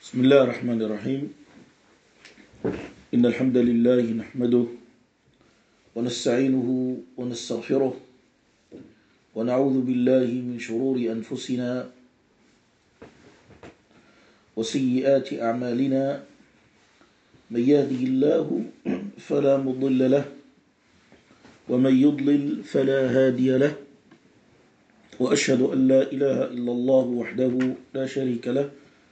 بسم الله الرحمن الرحيم. إن الحمد لله نحمده ونستعينه ونستغفره ونعوذ بالله من شرور أنفسنا وسيئات أعمالنا. من يهده الله فلا مضل له ومن يضلل فلا هادي له، وأشهد أن لا إله إلا الله وحده لا شريك له،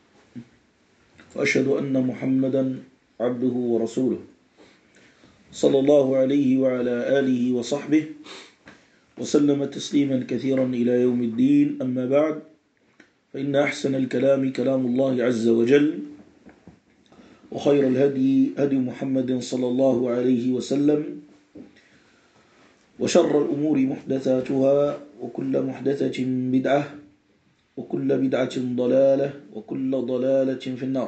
وأشهد أن محمدا عبده ورسوله صلى الله عليه وعلى آله وصحبه وسلم تسليما كثيرا إلى يوم الدين. أما بعد، فإن أحسن الكلام كلام الله عز وجل، وخير الهدي هدي محمد صلى الله عليه وسلم، وشر الأمور محدثاتها، وكل محدثة بدعة، وكل بدعة ضلالة، وكل ضلالة في النار.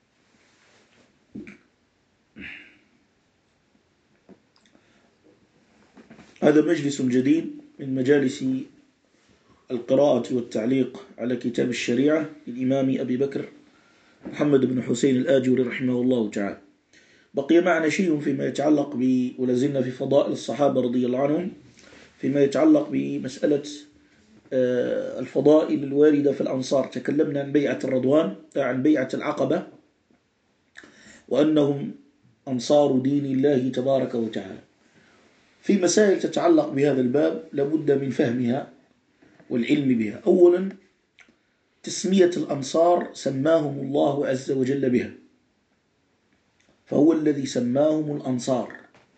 هذا مجلس جديد من مجالس القراءة والتعليق على كتاب الشريعة للإمام أبي بكر محمد بن حسين الآجري رحمه الله تعالى. بقي معنا شيء فيما يتعلق ولازلنا في فضائل الصحابة رضي الله عنهم، فيما يتعلق بمسألة الفضائل الواردة في الأنصار. تكلمنا عن بيعة الرضوان، عن بيعة العقبة، وأنهم أنصار دين الله تبارك وتعالى. في مسائل تتعلق بهذا الباب لابد من فهمها والعلم بها. أولا، تسمية الأنصار سماهم الله عز وجل بها، فهو الذي سماهم الأنصار.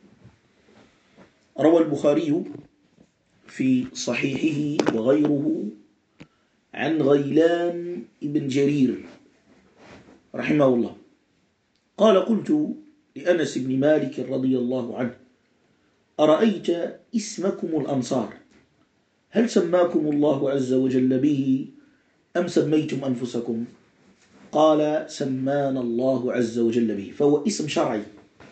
روى البخاري في صحيحه وغيره عن غيلان بن جرير رحمه الله قال: قلت لأنس بن مالك رضي الله عنه: أرأيت اسمكم الأنصار هل سماكم الله عز وجل به أم سميتم أنفسكم؟ قال: سمانا الله عز وجل به، فهو اسم شرعي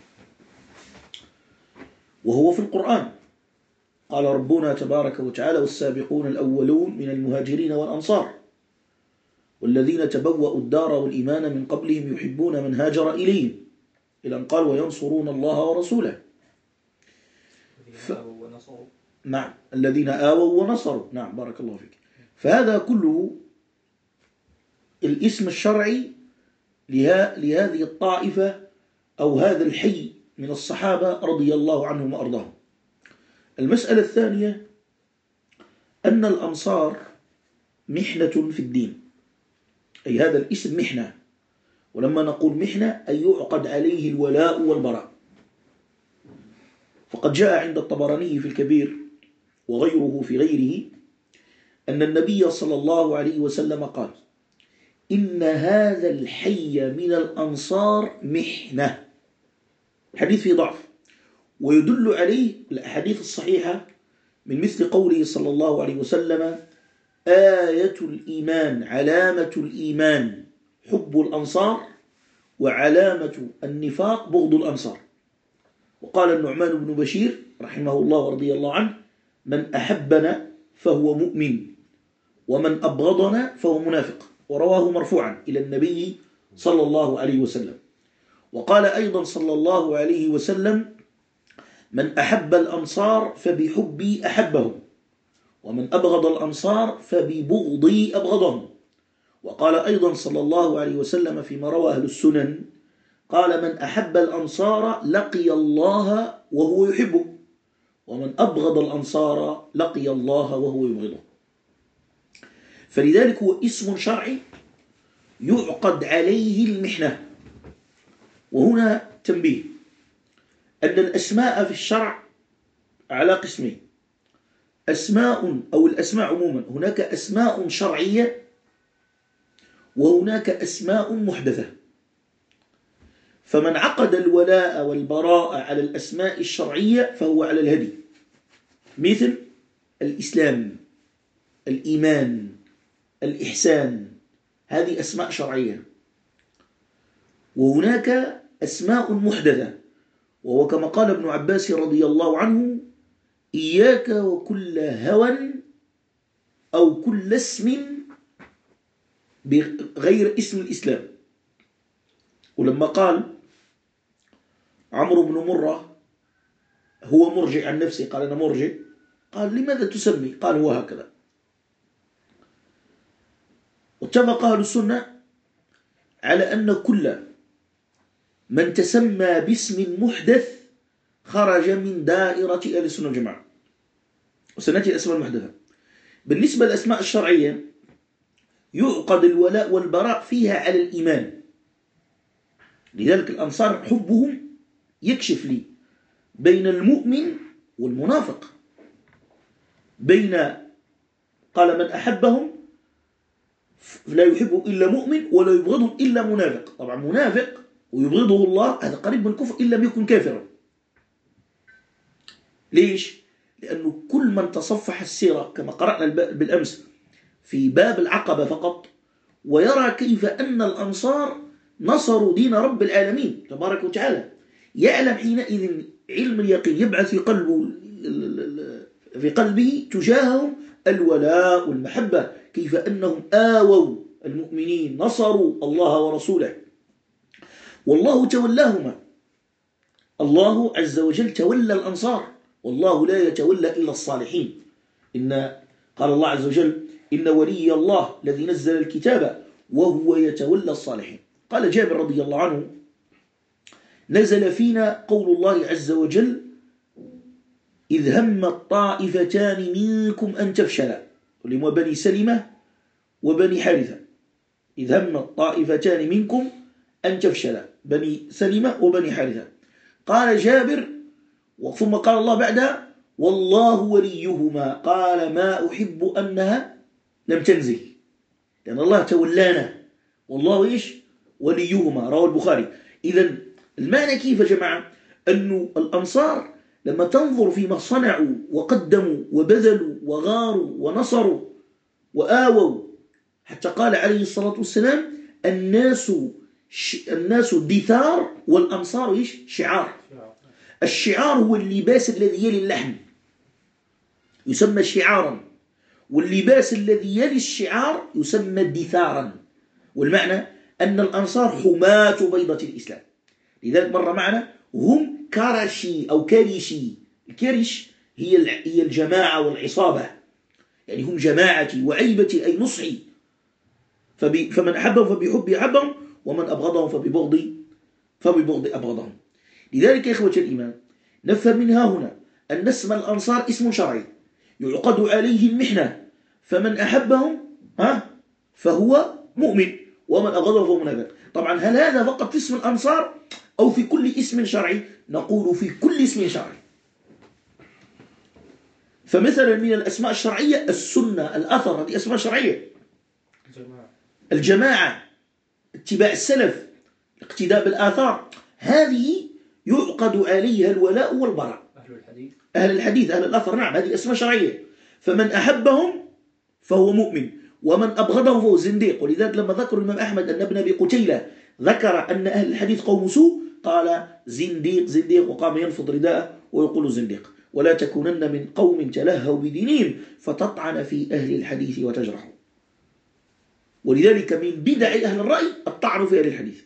وهو في القرآن. قال ربنا تبارك وتعالى: والسابقون الأولون من المهاجرين والأنصار والذين تبوأوا الدار والإيمان من قبلهم يحبون من هاجر إليهم، إلى أن قال: وينصرون الله ورسوله. نعم، الذين آووا ونصروا. نعم، بارك الله فيك. فهذا كله الاسم الشرعي لهذه الطائفة أو هذا الحي من الصحابة رضي الله عنهم وأرضاهم. المسألة الثانية أن الأنصار محنة في الدين، أي هذا الاسم محنة، ولما نقول محنة أي يعقد عليه الولاء والبراء. فقد جاء عند الطبراني في الكبير وغيره في غيره أن النبي صلى الله عليه وسلم قال: إن هذا الحي من الأنصار محنة. حديث فيه ضعف، ويدل عليه الأحاديث الصحيحة من مثل قوله صلى الله عليه وسلم: آية الإيمان، علامة الإيمان حب الأنصار، وعلامة النفاق بغض الأنصار. وقال النعمان بن بشير رحمه الله ورضي الله عنه: من أحبنا فهو مؤمن، ومن أبغضنا فهو منافق. ورواه مرفوعا إلى النبي صلى الله عليه وسلم. وقال أيضا صلى الله عليه وسلم: من أحب الأنصار فبحبي أحبهم، ومن أبغض الأنصار فببغضي أبغضهم. وقال أيضا صلى الله عليه وسلم فيما روى أهل السنن قال: من أحب الأنصار لقي الله وهو يحبه، ومن أبغض الأنصار لقي الله وهو يبغضه. فلذلك هو اسم شرعي يعقد عليه المحنة. وهنا تنبيه أن الأسماء في الشرع على قسمين: أسماء أو الأسماء عموما، هناك أسماء شرعية وهناك أسماء محدثة. فمن عقد الولاء والبراء على الأسماء الشرعية فهو على الهدي، مثل الإسلام، الإيمان، الإحسان، هذه أسماء شرعية. وهناك أسماء محدثة، وهو كما قال ابن عباس رضي الله عنه: إياك وكل هوى أو كل اسم بغير اسم الإسلام. ولما قال عمرو بن مرة هو مرجع عن نفسه، قال أنا مرجع، قال لماذا تسمي؟ قال هو هكذا. واتفق أهل السنة على أن كل من تسمى باسم محدث خرج من دائرة أهل السنة والجماعة. وسنأتي الأسماء المحدثة. بالنسبة للأسماء الشرعية يعقد الولاء والبراء فيها على الإيمان. لذلك الأنصار حبهم يكشف لي بين المؤمن والمنافق، بين قال من أحبهم لا يحبه إلا مؤمن ولا يبغضه إلا منافق. طبعا منافق ويبغضه الله هذا قريب من الكفر إن لم يكن كافرا. ليش؟ لأنه كل من تصفح السيرة كما قرأنا بالأمس في باب العقبة فقط ويرى كيف أن الأنصار نصروا دين رب العالمين تبارك وتعالى، يعلم حينئذ علم اليقين يبعث في قلبه تجاههم الولاء والمحبة، كيف أنهم آووا المؤمنين، نصروا الله ورسوله، والله تولاهما. الله عز وجل تولى الأنصار، والله لا يتولى إلا الصالحين. قال الله عز وجل إن ولي الله الذي نزل الكتاب وهو يتولى الصالحين. قال جابر رضي الله عنه نزل فينا قول الله عز وجل إذ هم الطائفتان منكم أن تفشلا، ولما بني سلمة وبني حارثة، إذ هم الطائفتان منكم أن تفشلا، بني سلمة وبني حارثة. قال جابر ثم قال الله بعدها والله وليهما، قال ما أحب أنها لم تنزل، لأن الله تولانا والله إيش وليهما، رواه البخاري. إذن المعنى كيف يا جماعة؟ أن الأنصار لما تنظر فيما صنعوا وقدموا وبذلوا وغاروا ونصروا وآووا، حتى قال عليه الصلاة والسلام الناس دثار والأنصار إيش شعار. الشعار هو اللباس الذي يلي اللحم يسمى شعارا، واللباس الذي يلي الشعار يسمى دثارا. والمعنى أن الأنصار حماة بيضة الإسلام. لذلك مر معنا هم كرشي أو كرشي. الكرش هي الجماعة والعصابة، يعني هم جماعتي وعيبتي أي نصحي. فمن أحبهم فبحبي أحبهم ومن أبغضهم فببغض أبغضهم. لذلك يا إخوة الإيمان نفهم منها هنا أن اسم الأنصار اسم شرعي يعقد عليه المحنة، فمن أحبهم فهو مؤمن ومن أبغضهم فهو منافق. طبعا هل هذا فقط في اسم الأنصار أو في كل اسم شرعي؟ نقول في كل اسم شرعي. فمثلا من الأسماء الشرعية السنة، الأثر، هذه أسماء شرعية. الجماعة، اتباع السلف، الاقتداء بالآثار، هذه يعقد عليها الولاء والبراء. أهل الحديث أهل الأثر، نعم، هذه أسماء شرعية. فمن أحبهم فهو مؤمن ومن أبغضهم فهو زنديق. ولذلك لما ذكر الإمام أحمد أن ابن أبي قتيلة ذكر أن أهل الحديث قوم سوء قال زنديق زنديق، وقام ينفض رداءه ويقول زنديق. ولا تكونن من قوم تلهوا بدينهم فتطعن في أهل الحديث وتجرحوا. ولذلك من بدع أهل الرأي الطعن في أهل الحديث.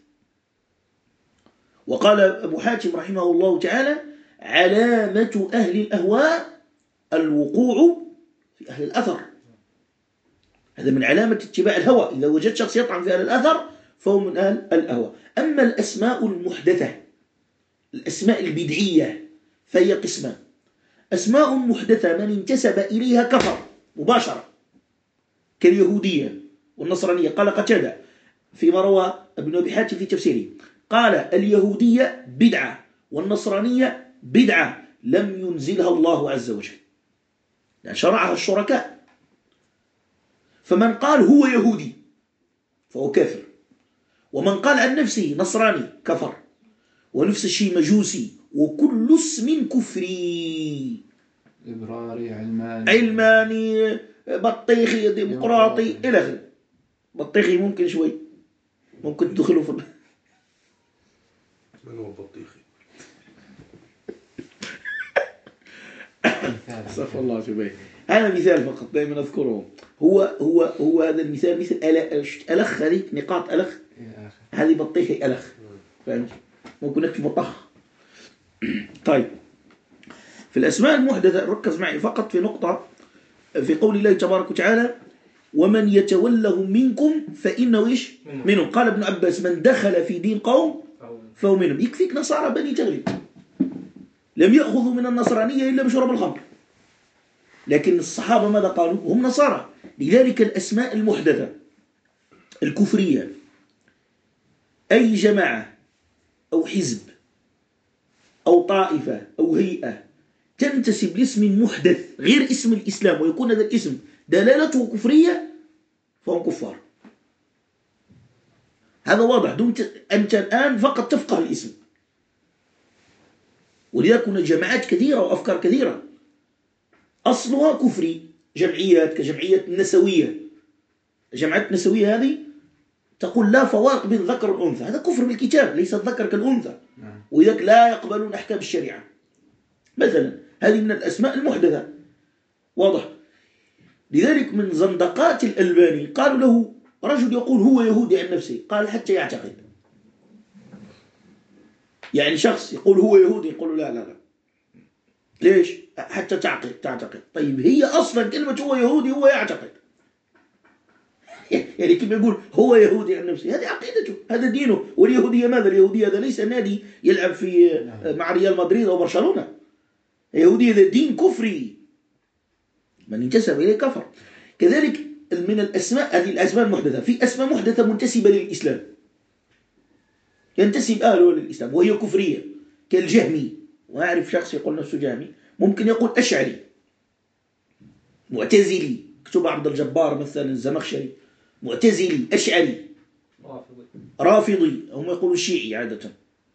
وقال أبو حاتم رحمه الله تعالى علامة أهل الأهواء الوقوع في أهل الأثر. هذا من علامة اتباع الهوى، إذا وجدت شخص يطعن في أهل الأثر فهو من أهل الأهواء. أما الأسماء المحدثة، الأسماء البدعية، فهي قسمان. أسماء محدثة من انتسب إليها كفر مباشرة كاليهودية والنصرانية. قال قتادة فيما روى ابن أبي حاتم في تفسيره قال اليهودية بدعة والنصرانية بدعة لم ينزلها الله عز وجل، يعني شرعها الشركاء. فمن قال هو يهودي فهو كافر، ومن قال عن نفسه نصراني كفر، ونفس الشيء مجوسي، وكل اسم كفري، إبراري، علماني، بطيخي، ديمقراطي إلى آخره. بطيخي ممكن شوي ممكن تدخلوا في من هو البطيخي؟ استغفر الله شبيه. هذا مثال فقط دائما أذكره. هو هذا المثال مثل ألخ، هذه نقاط ألخ، هذه بطيخي ألخ. فهمت؟ ممكن نكتب طخ. طيب في الأسماء المحدثة ركز معي فقط في نقطة في قول الله تبارك وتعالى ومن يتولهم منكم فإنه إيش منهم. قال ابن عباس من دخل في دين قوم فهو منهم. يكفيك نصارى بني تغلب لم يأخذوا من النصرانية إلا بشرب الخمر، لكن الصحابة ماذا قالوا؟ هم نصارى. لذلك الأسماء المحدثة الكفرية أي جماعة أو حزب أو طائفة أو هيئة تنتسب لاسم محدث غير اسم الإسلام ويكون هذا الاسم دلالته كفرية فهم كفار. هذا واضح. أنت الآن فقط تفقه الاسم. ولذلك هناك جماعات كثيرة وأفكار كثيرة أصلها كفري، جمعيات كجمعية النسوية. الجمعيات النسوية هذه تقول لا فوارق بين الذكر والأنثى، هذا كفر بالكتاب، ليس الذكر كالأنثى، وإذاك لا يقبلون أحكام الشريعة مثلا. هذه من الأسماء المحدثة، واضح. لذلك من زندقات الألباني قالوا له رجل يقول هو يهودي عن نفسه، قال حتى يعتقد. يعني شخص يقول هو يهودي يقول لا لا لا، ليش؟ حتى تعتقد. طيب هي أصلا كلمة هو يهودي هو يعتقد، يعني كيف يقول هو يهودي عن نفسه؟ هذه عقيدته، هذا دينه. واليهودية ماذا؟ اليهودية هذا ليس نادي يلعب في مع ريال مدريد أو برشلونة. اليهودية هذا دين كفري، من انتسب إليه كفر. كذلك من الأسماء، هذه الأسماء المحدثة. في أسماء محدثة منتسبة للإسلام، ينتسب أهله للإسلام وهي كفرية، كالجهمي. وأعرف شخص يقول نفسه جهمي، ممكن يقول أشعري، معتزلي، كتب عبد الجبار مثلا الزمخشري، معتزلي، أشعري، رافضي، هم يقولوا الشيعي عادة،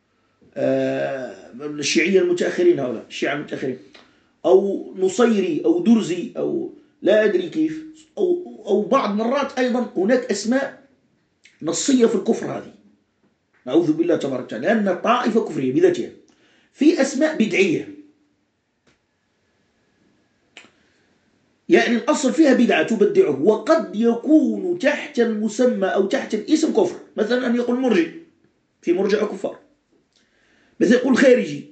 الشيعية المتأخرين، هؤلاء الشيعة المتأخرين، أو نصيري أو درزي أو لا أدري كيف، أو بعض مرات أيضا هناك أسماء نصية في الكفر. هذه نعوذ بالله تبارك وتعالى، لأن الطائفة كفرية بذاتها. في أسماء بدعية، يعني الأصل فيها بدعة تبدعه، وقد يكون تحت المسمى أو تحت الاسم كفر. مثلا أن يقول مرجئ، في مرجئة كفار. مثلا يقول خارجي،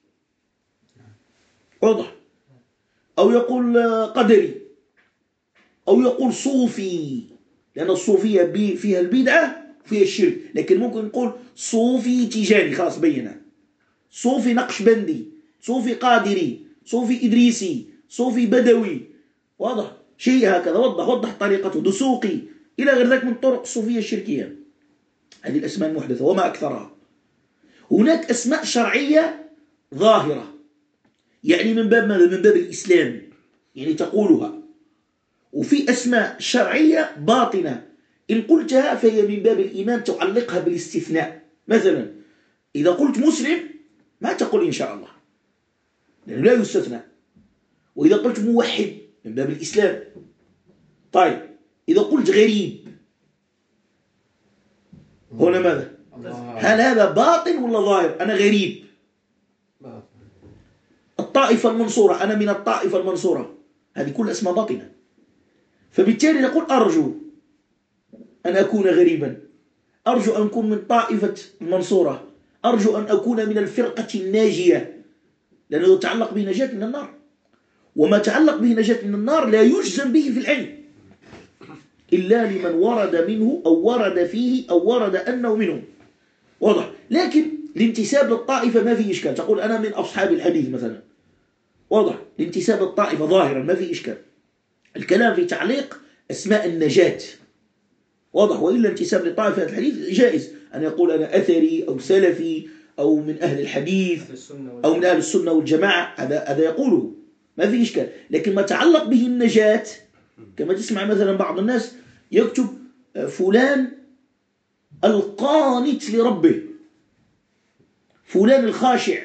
واضح. أو يقول قدري، أو يقول صوفي، لأن الصوفية فيها البدعة فيها الشرك. لكن ممكن نقول صوفي تيجاني، خلاص بينا. صوفي نقشبندي، صوفي قادري، صوفي إدريسي، صوفي بدوي، واضح. شيء هكذا، وضح طريقته، دسوقي، إلى غير ذلك من طرق الصوفية الشركية. هذه الأسماء المحدثة وما أكثرها. هناك أسماء شرعية ظاهرة، يعني من باب ماذا؟ من باب الإسلام، يعني تقولها. وفي أسماء شرعية باطنة إن قلتها فهي من باب الإيمان، تعلقها بالاستثناء. مثلا إذا قلت مسلم ما تقول إن شاء الله، لأنه لا يستثنى. وإذا قلت موحد من باب الإسلام. طيب إذا قلت غريب هنا ماذا؟ هل هذا باطن ولا ظاهر؟ أنا غريب. الطائفة المنصورة، أنا من الطائفة المنصورة، هذه كل أسماء باطنة. فبالتالي نقول أرجو أن أكون غريبا، أرجو أن أكون من طائفة المنصورة، أرجو أن أكون من الفرقة الناجية، لأنه يتعلق به نجاة من النار. وما تعلق به نجاة من النار لا يجزم به في العلم إلا لمن ورد منه أو ورد فيه أو ورد أنه منه، واضح. لكن الانتساب للطائفة ما فيه إشكال، تقول أنا من أصحاب الحديث مثلا، واضح. الانتساب للطائفة ظاهرا ما فيه إشكال. الكلام في تعليق أسماء النجاة، واضح. وإلا انتساب لطائفة الحديث جائز، أن يقول أنا أثري أو سلفي أو من أهل الحديث أو من أهل السنة والجماعة، هذا يقوله ما في إشكال. لكن ما تعلق به النجاة، كما تسمع مثلا بعض الناس يكتب فلان القانت لربه، فلان الخاشع،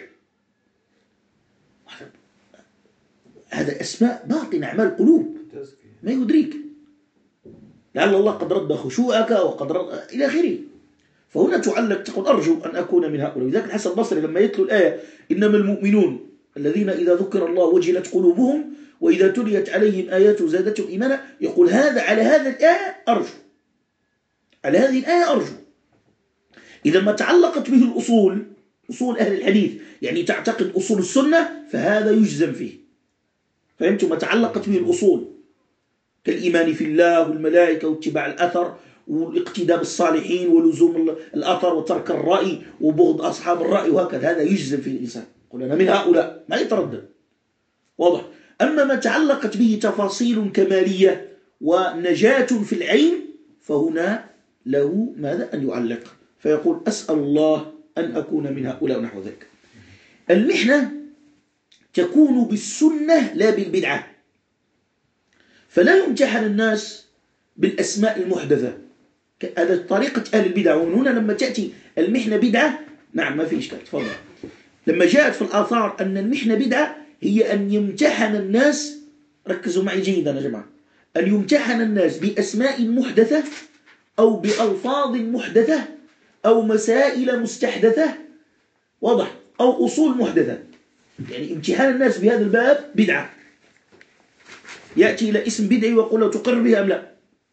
هذا أسماء باطنة أعمال قلوب ما يدريك، لعل الله قد رد خشوعك وقد رد إلى آخره. فهنا تعلق، تقول أرجو أن أكون من هؤلاء. لذلك الحسن البصري لما يتلو الآية إنما المؤمنون الذين إذا ذكر الله وجلت قلوبهم وإذا تليت عليهم آياته زادتهم إيمانا، يقول هذا على هذا الآية أرجو، على هذه الآية أرجو. إذا ما تعلقت به الأصول، أصول أهل الحديث، يعني تعتقد أصول السنة، فهذا يجزم فيه. فهمتم؟ ما تعلقت به الأصول كالإيمان في الله والملائكة واتباع الأثر والاقتداء بالصالحين ولزوم الأثر وترك الرأي وبغض أصحاب الرأي وهكذا، هذا يجزم فيه الإنسان، قل أنا من هؤلاء، ما يتردد. واضح؟ أما ما تعلقت به تفاصيل كمالية ونجاة في العين، فهنا له ماذا؟ أن يعلق، فيقول أسأل الله أن أكون من هؤلاء ونحو ذلك. المحنة تكون بالسنة لا بالبدعة، فلا يمتحن الناس بالأسماء المحدثة، هذا طريقة أهل البدع. ومن هنا لما تأتي المحنة بدعة، نعم ما في إشكال، تفضل. لما جاءت في الآثار أن المحنة بدعة، هي أن يمتحن الناس، ركزوا معي جيدا يا جماعة، أن يمتحن الناس بأسماء محدثة أو بألفاظ محدثة أو مسائل مستحدثة، واضح، أو أصول محدثة. يعني امتحان الناس بهذا الباب بدعة، يأتي إلى اسم بدعي ويقول له تقر به أم لا،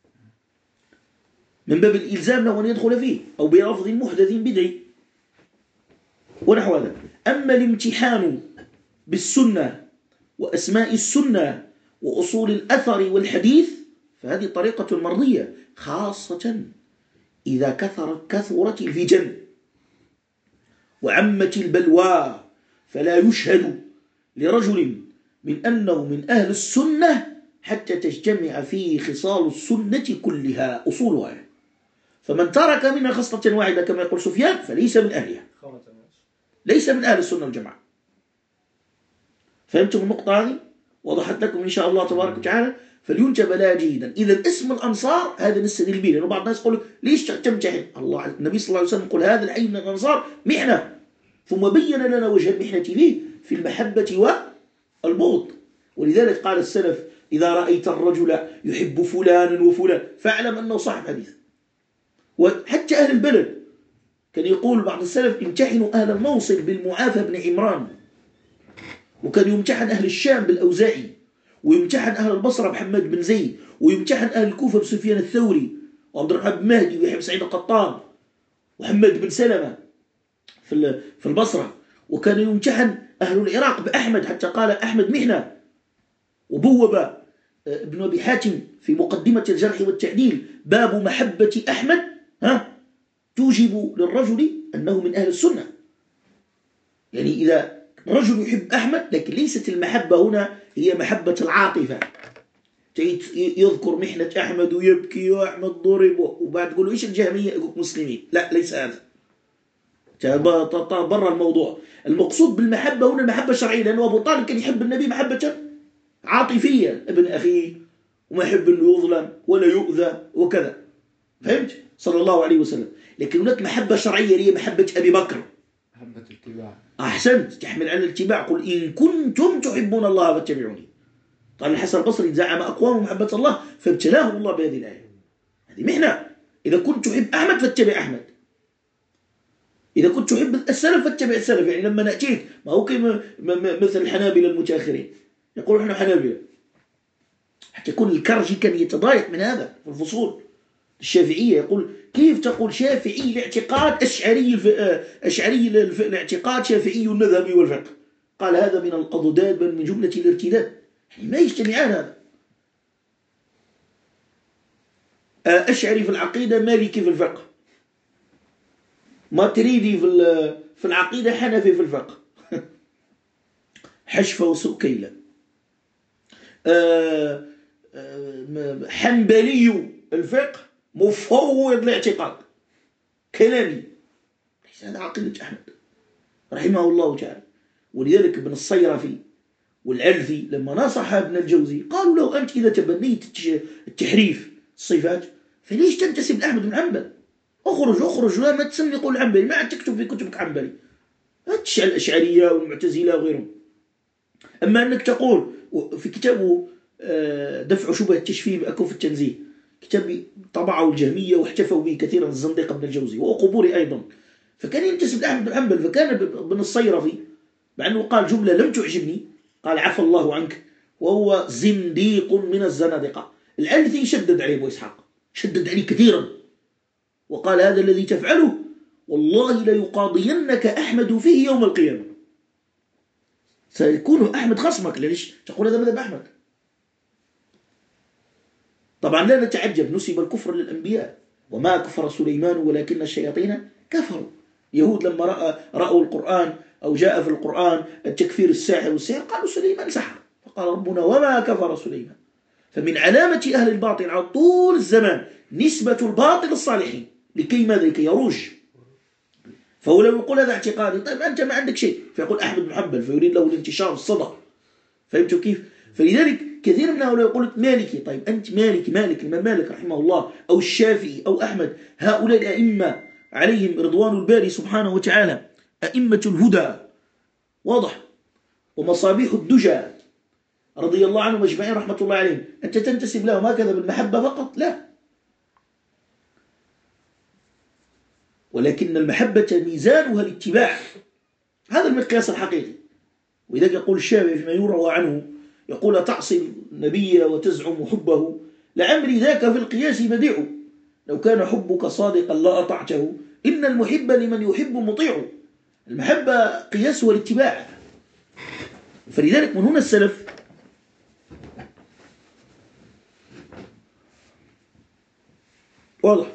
من باب الإلزام له أن يدخل فيه، أو بلفظ محدث بدعي ونحو هذا. أما الامتحان بالسنة وأسماء السنة وأصول الأثر والحديث، فهذه طريقة مرضية، خاصة إذا كثرت الفتن وعمت البلوى، فلا يشهد لرجل من أنه من أهل السنة حتى تجتمع فيه خصال السنة كلها أصولها، فمن ترك منها خصلة واحدة كما يقول سفيان فليس من أهلها، ليس من أهل السنة والجماعة. فهمتم النقطة هذه؟ وضحت لكم إن شاء الله تبارك وتعالى، فلينتبه لها جيدا. إذا اسم الأنصار هذا نستدل به، لأنه بعض الناس يقول ليش تمتحن؟ الله النبي صلى الله عليه وسلم يقول هذا الحي من الأنصار محنة، ثم بين لنا وجه المحنة فيه في المحبة والبغض. ولذلك قال السلف إذا رأيت الرجل يحب فلانا وفلان فاعلم أنه صاحب حديث. وحتى أهل البلد كان يقول بعض السلف امتحنوا أهل الموصل بالمعافى بن عمران، وكان يمتحن أهل الشام بالأوزاعي، ويمتحن أهل البصرة بحماد بن زيد، ويمتحن أهل الكوفة بسفيان الثوري وعبد الرحمن بن مهدي ويحيى سعيد القطان وحماد بن سلمة في البصرة، وكان يمتحن أهل العراق بأحمد حتى قال أحمد محنة. وبوب ابن أبي حاتم في مقدمة الجرح والتعديل باب محبة أحمد توجب للرجل أنه من أهل السنة. يعني إذا رجل يحب أحمد، لكن ليست المحبة هنا هي محبة العاطفة، يذكر محنة أحمد ويبكي وأحمد ضرب وبعد تقول له إيش الجهمية يقول مسلمين، لا ليس هذا، برا الموضوع. المقصود بالمحبة هنا المحبة الشرعية، لأنه أبو طالب كان يحب النبي محبة عاطفية، ابن أخيه وما يحب أنه يظلم ولا يؤذى وكذا، فهمت؟ صلى الله عليه وسلم. لكن هناك محبة شرعية هي محبة أبي بكر، محبة الاتباع. أحسنت، تحمل على الاتباع، قل إن كنتم تحبون الله فاتبعوني. قال الحسن البصري زعم أقوام محبة الله فابتلاهم الله بهذه الآية. هذه محنة. إذا كنت تحب أحمد فاتبع أحمد، إذا كنت تحب السلف فاتبع السلف. يعني لما نأتيك ما هو مثل الحنابلة المتأخرين يقول إحنا حنابلة، حتى يكون الكرجي كان يتضايق من هذا في الفصول. الشافعية يقول كيف تقول شافعي الاعتقاد أشعري الاعتقاد شافعي النذهب والفقه؟ قال هذا من الأضداد بل من جملة الارتداد، يعني ما يجتمعان. هذا أشعري في العقيدة مالكي في الفقه، ماتريدي في العقيدة حنفي في الفقه حشفة وسكيلة. حنبلي الفقه مفوض الاعتقاد كلامي، ليس هذا عقيدة أحمد رحمه الله تعالى. ولذلك ابن الصيرفي والعلثي لما نصح ابن الجوزي قالوا له أنت إذا تبنيت التحريف الصفات فليش تنتسب لأحمد بن حنبل؟ اخرج لا ما تسمي قول حنبلي، ما عاد تكتب في كتبك حنبلي، تشعل الأشعرية والمعتزلة وغيرهم. أما أنك تقول في كتابه دفع شبهة التشفيه بأكوف التنزيه، كتاب طبعه الجهمية واحتفوا به كثيرا الزنديق ابن الجوزي وقبوري أيضا، فكان ينتسب لأحمد بن حنبل. فكان ابن الصيرفي مع أنه قال جملة لم تعجبني قال عفى الله عنك، وهو زنديق من الزنادقة. العلثي شدد عليه أبو إسحاق، شدد عليه كثيرا وقال هذا الذي تفعله والله ليقاضينك أحمد فيه يوم القيامة. سيكون أحمد خصمك. ليش تقول هذا مذهب أحمد؟ طبعا لا نتعجب، نسب الكفر للأنبياء، وما كفر سليمان ولكن الشياطين كفروا. يهود لما رأوا القرآن أو جاء في القرآن التكفير الساحر والسحر قالوا سليمان سحر، فقال ربنا وما كفر سليمان. فمن علامة أهل الباطل على طول الزمان نسبة الباطل الصالحين، لكي ماذا؟ لكي يروج. فهو لو يقول هذا اعتقادي، طيب أنت ما عندك شيء، فيقول أحمد بن حنبل فيريد له الانتشار الصدى. فهمتوا كيف؟ فلذلك كثير من هؤلاء يقول مالكي. طيب أنت مالكي، الإمام مالك رحمه الله أو الشافعي أو أحمد، هؤلاء الأئمة عليهم رضوان الباري سبحانه وتعالى أئمة الهدى، واضح، ومصابيح الدجى رضي الله عنهم أجمعين رحمة الله عليهم. أنت تنتسب لهم هكذا بالمحبة فقط؟ لا، ولكن المحبة ميزانها الاتباع، هذا المقياس الحقيقي. وإذا يقول الشافعي فيما يروى عنه يقول تعصي النبي وتزعم حبه، لعمري ذاك في القياس بديع، لو كان حبك صادقا لا أطعته، إن المحب لمن يحب مطيع. المحبة قياسها الاتباع. فلذلك من هنا السلف واضح،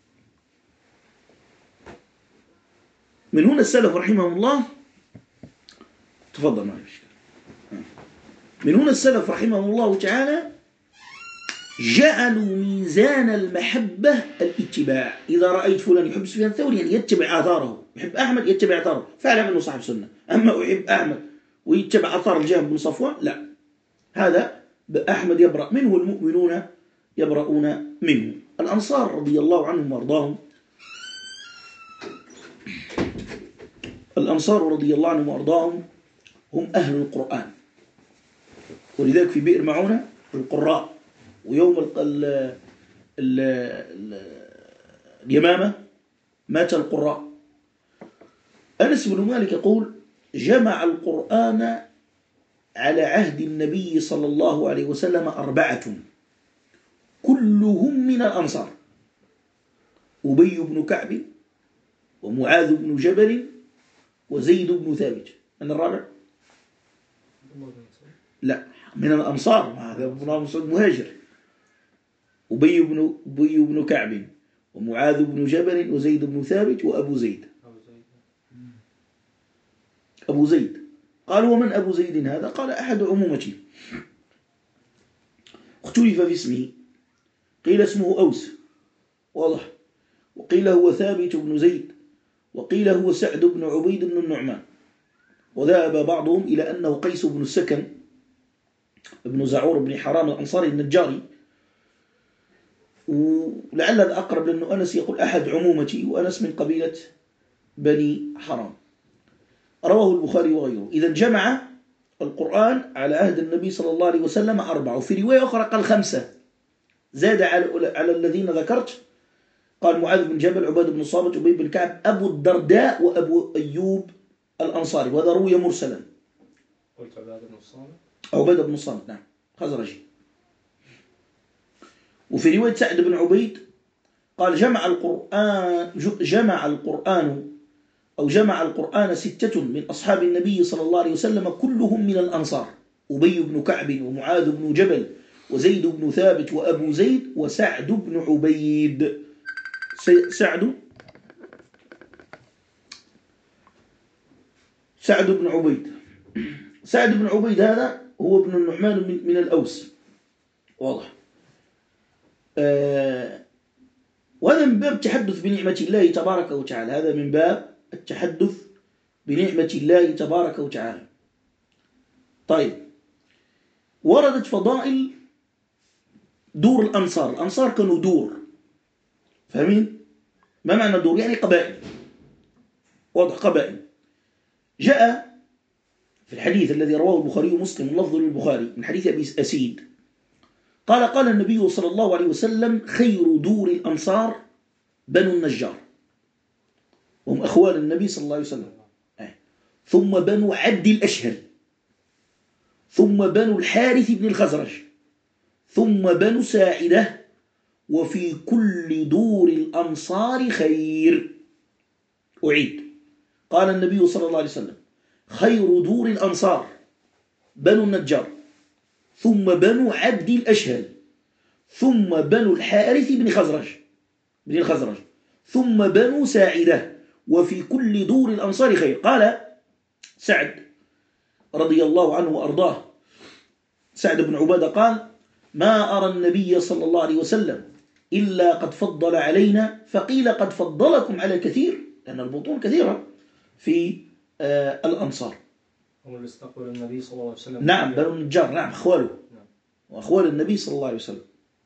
من هنا السلف رحمهم الله، تفضل معي، من هنا السلف رحمهم الله تعالى جعلوا ميزان المحبة الاتباع. إذا رأيت فلان يحب سفيان الثوري يعني يتبع آثاره، يحب أحمد يتبع آثاره، فاعلم أنه صاحب سنة. أما أحب أحمد ويتبع آثار الجهم بن صفوان، لا، هذا أحمد يبرأ منه، المؤمنون يبرؤون منه. الأنصار رضي الله عنهم وأرضاهم، الأنصار رضي الله عنهم وأرضاهم هم أهل القرآن، ولذلك في بئر معونة القراء، ويوم اليمامة مات القراء. أنس بن مالك يقول جمع القرآن على عهد النبي صلى الله عليه وسلم 4 كلهم من الأنصار: أبي بن كعب، ومعاذ بن جبل، وزيد بن ثابت. من الرابع؟ لا، من الأنصار، هذا ابن مسعود مهاجر. أبي بن كعب، ومعاذ بن جبل، وزيد بن ثابت، وأبو زيد. أبو زيد قال ومن أبو زيد هذا؟ قال أحد عمومته، اختلف في اسمه، قيل اسمه أوس، واضح، وقيل هو ثابت بن زيد، وقيل هو سعد بن عبيد بن النعمان، وذهب بعضهم إلى أنه قيس بن السكن ابن زعور بن حرام الأنصاري النجاري، ولعل الأقرب لأنه أنس يقول أحد عمومتي، وأنس من قبيلة بني حرام. رواه البخاري وغيره. إذا جمع القرآن على عهد النبي صلى الله عليه وسلم 4، وفي رواية أخرى قال 5، زاد على الذين ذكرت، قال معاذ بن جبل، عباد بن صامت، أبي بن كعب، أبو الدرداء، وأبو أيوب الأنصاري، وهذا روي مرسلا. قلت عباد بن الصامت، عباد بن الصامت، نعم، خزرجي. وفي رواية سعد بن عبيد قال جمع القرآن 6 من أصحاب النبي صلى الله عليه وسلم كلهم من الأنصار: أبي بن كعب، ومعاذ بن جبل، وزيد بن ثابت، وأبو زيد، وسعد بن عبيد. سعد بن عبيد. سعد بن عبيد هذا هو ابن النعمان من الأوس، واضح. وهذا من باب التحدث بنعمة الله تبارك وتعالى، هذا من باب التحدث بنعمة الله تبارك وتعالى. طيب، وردت فضائل دور الأنصار. الأنصار كانوا دور، فاهمين؟ ما معنى دور؟ يعني قبائل، واضح، قبائل. جاء في الحديث الذي رواه البخاري ومسلم اللفظ للبخاري من حديث أبي أسيد قال النبي صلى الله عليه وسلم خير دور الأنصار بنو النجار، وهم أخوال النبي صلى الله عليه وسلم، ثم بنو عبد الأشهل، ثم بنو الحارث بن الخزرج، ثم بنو ساعدة، وفي كل دور الأنصار خير. أعيد. قال النبي صلى الله عليه وسلم: خير دور الأنصار بنو النجار، ثم بنو عبد الأشهل، ثم بنو الحارث بن الخزرج، ثم بنو ساعدة، وفي كل دور الأنصار خير. قال سعد رضي الله عنه وأرضاه، سعد بن عبادة قال: ما أرى النبي صلى الله عليه وسلم إلا قد فضل علينا، فقيل قد فضلكم على كثير، لأن البطون كثيرة في الأنصار. هم اللي استقبل النبي صلى الله عليه وسلم. نعم، بنو النجار، نعم، أخواله وأخوال النبي صلى الله عليه وسلم،